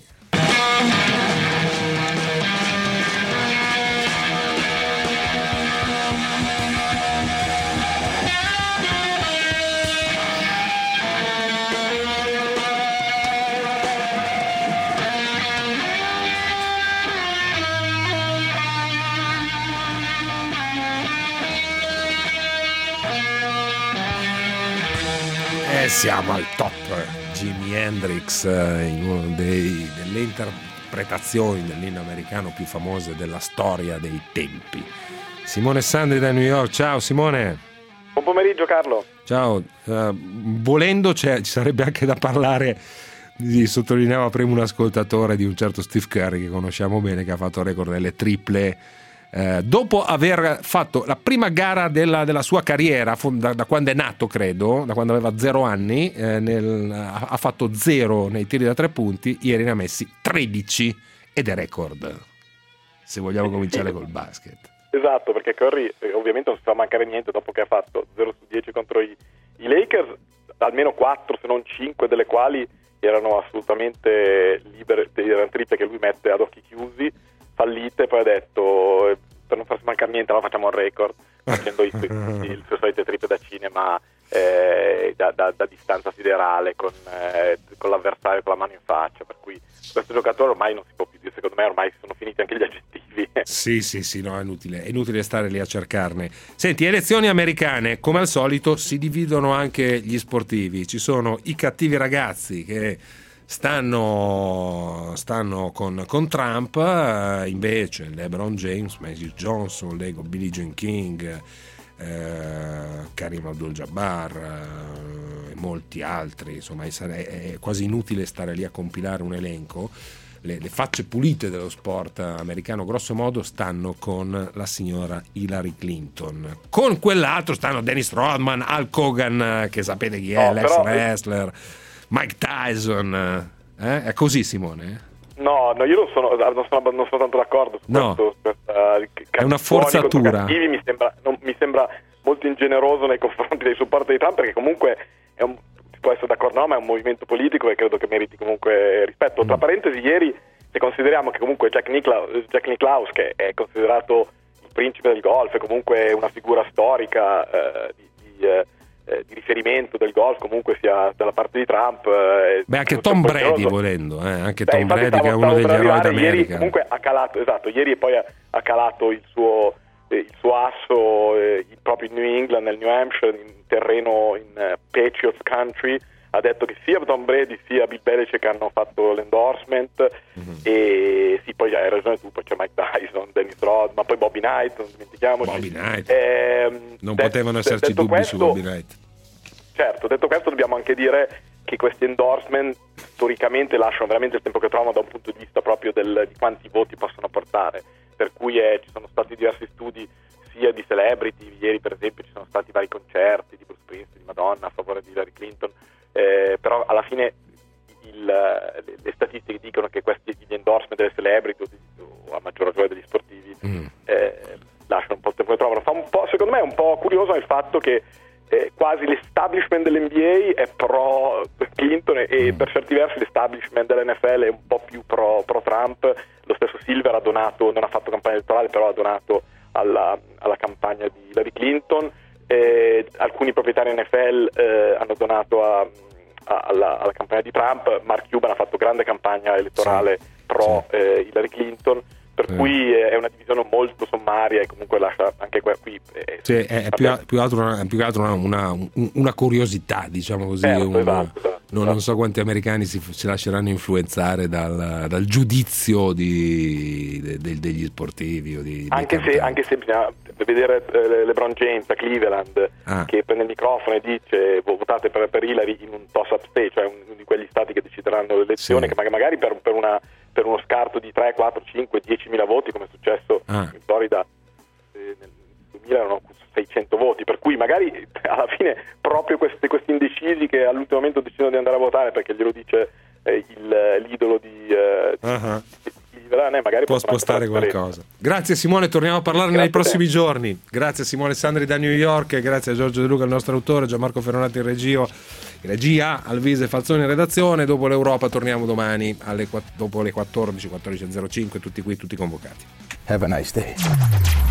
Siamo al top. Jimi Hendrix in una delle interpretazioni dell'inno americano più famose della storia dei tempi. Simone Sandri da New York. Ciao Simone. Buon pomeriggio Carlo. Ciao. Volendo ci sarebbe anche da parlare, sottolineava prima un ascoltatore, di un certo Steve Curry che conosciamo bene, che ha fatto il record delle triple dopo aver fatto la prima gara della sua carriera da quando è nato, credo, da quando aveva 0 anni, ha fatto 0 nei tiri da 3 punti, ieri ne ha messi 13 ed è record, se vogliamo cominciare col basket. Esatto, perché Curry ovviamente non si fa mancare niente dopo che ha fatto 0 su 10 contro i Lakers, almeno 4 se non 5 delle quali erano assolutamente libere, erano triple che lui mette ad occhi chiusi, fallite, poi ha detto per non farsi mancare niente la facciamo un record facendo il suo solito triple da cinema da distanza siderale con l'avversario con la mano in faccia, per cui questo giocatore ormai non si può più dire, secondo me ormai sono finiti anche gli aggettivi. Sì, no, è inutile stare lì a cercarne. Senti, elezioni americane, come al solito si dividono anche gli sportivi, ci sono i cattivi ragazzi che stanno con Trump, invece LeBron James, Magic Johnson, Lego, Billie Jean King, Karim Abdul-Jabbar e molti altri, insomma è quasi inutile stare lì a compilare un elenco. Le facce pulite dello sport americano grosso modo stanno con la signora Hillary Clinton, con quell'altro stanno Dennis Rodman, Hulk Hogan, che sapete chi è, l'ex wrestler, Mike Tyson, è così Simone? No, io non sono tanto d'accordo su questo. È una forzatura. Mi sembra molto ingeneroso nei confronti dei supporter di Trump, perché comunque si può essere d'accordo, ma è un movimento politico e credo che meriti comunque rispetto. Tra parentesi, ieri, se consideriamo che comunque Jack Nicklaus, che è considerato il principe del golf, è comunque una figura storica di riferimento del golf, comunque sia dalla parte di Trump. Anche Tom Brady volendo, anche Tom Brady che è uno degli eroi d'America. Ieri comunque ha calato, ieri poi ha calato il suo asso proprio in New England, nel New Hampshire, in terreno in Patriots Country, ha detto che sia Tom Brady sia Bill Belichick hanno fatto l'endorsement, e sì, poi hai ragione tu, poi c'è Mike Tyson, Dennis Rodman, poi Bobby Knight, non dimentichiamoci. Bobby Knight. Non potevano esserci dubbi questo, su Bobby Knight. Certo, detto questo dobbiamo anche dire che questi endorsement storicamente lasciano veramente il tempo che trovano da un punto di vista proprio di quanti voti possono portare, per cui ci sono stati diversi studi sia di celebrity, ieri per esempio ci sono stati vari concerti di Bruce Springsteen, di Madonna a favore di Hillary Clinton, però alla fine le statistiche dicono che gli endorsement delle celebrity o a maggior ragione degli sportivi lasciano un po' il tempo che trovano. Secondo me è un po' curioso il fatto che quasi l'establishment dell'NBA è pro Clinton e per certi versi l'establishment dell'NFL è un po' più pro Trump. Lo stesso Silver ha donato, non ha fatto campagna elettorale, però ha donato alla campagna di Hillary Clinton. Alcuni proprietari NFL hanno donato alla campagna di Trump. Mark Cuban ha fatfatto grande campagna elettorale pro Hillary Clinton, per cui è una divisione molto sommaria e comunque lascia anche qui è più altro una curiosità, diciamo così. Esatto. Non so quanti americani si lasceranno influenzare dal giudizio degli sportivi anche se bisogna vedere LeBron James a Cleveland che prende il microfono e dice votate per Hillary in un toss-up state, cioè uno di quegli stati che decideranno l'elezione, che magari per uno scarto di 3, 4, 5, 10.000 voti, come è successo in Florida nel 2000 erano 600 voti, per cui magari alla fine proprio questi indecisi che all'ultimo momento decidono di andare a votare perché glielo dice l'idolo di magari può spostare qualcosa. Grazie Simone, torniamo a parlarne nei prossimi giorni. Grazie Simone Sandri da New York e grazie a Giorgio De Luca, il nostro autore, Gianmarco Ferronati in regia, Alvise Falzoni in redazione. Dopo l'Europa torniamo domani dopo le 14:05, tutti qui, tutti convocati. Have a nice day.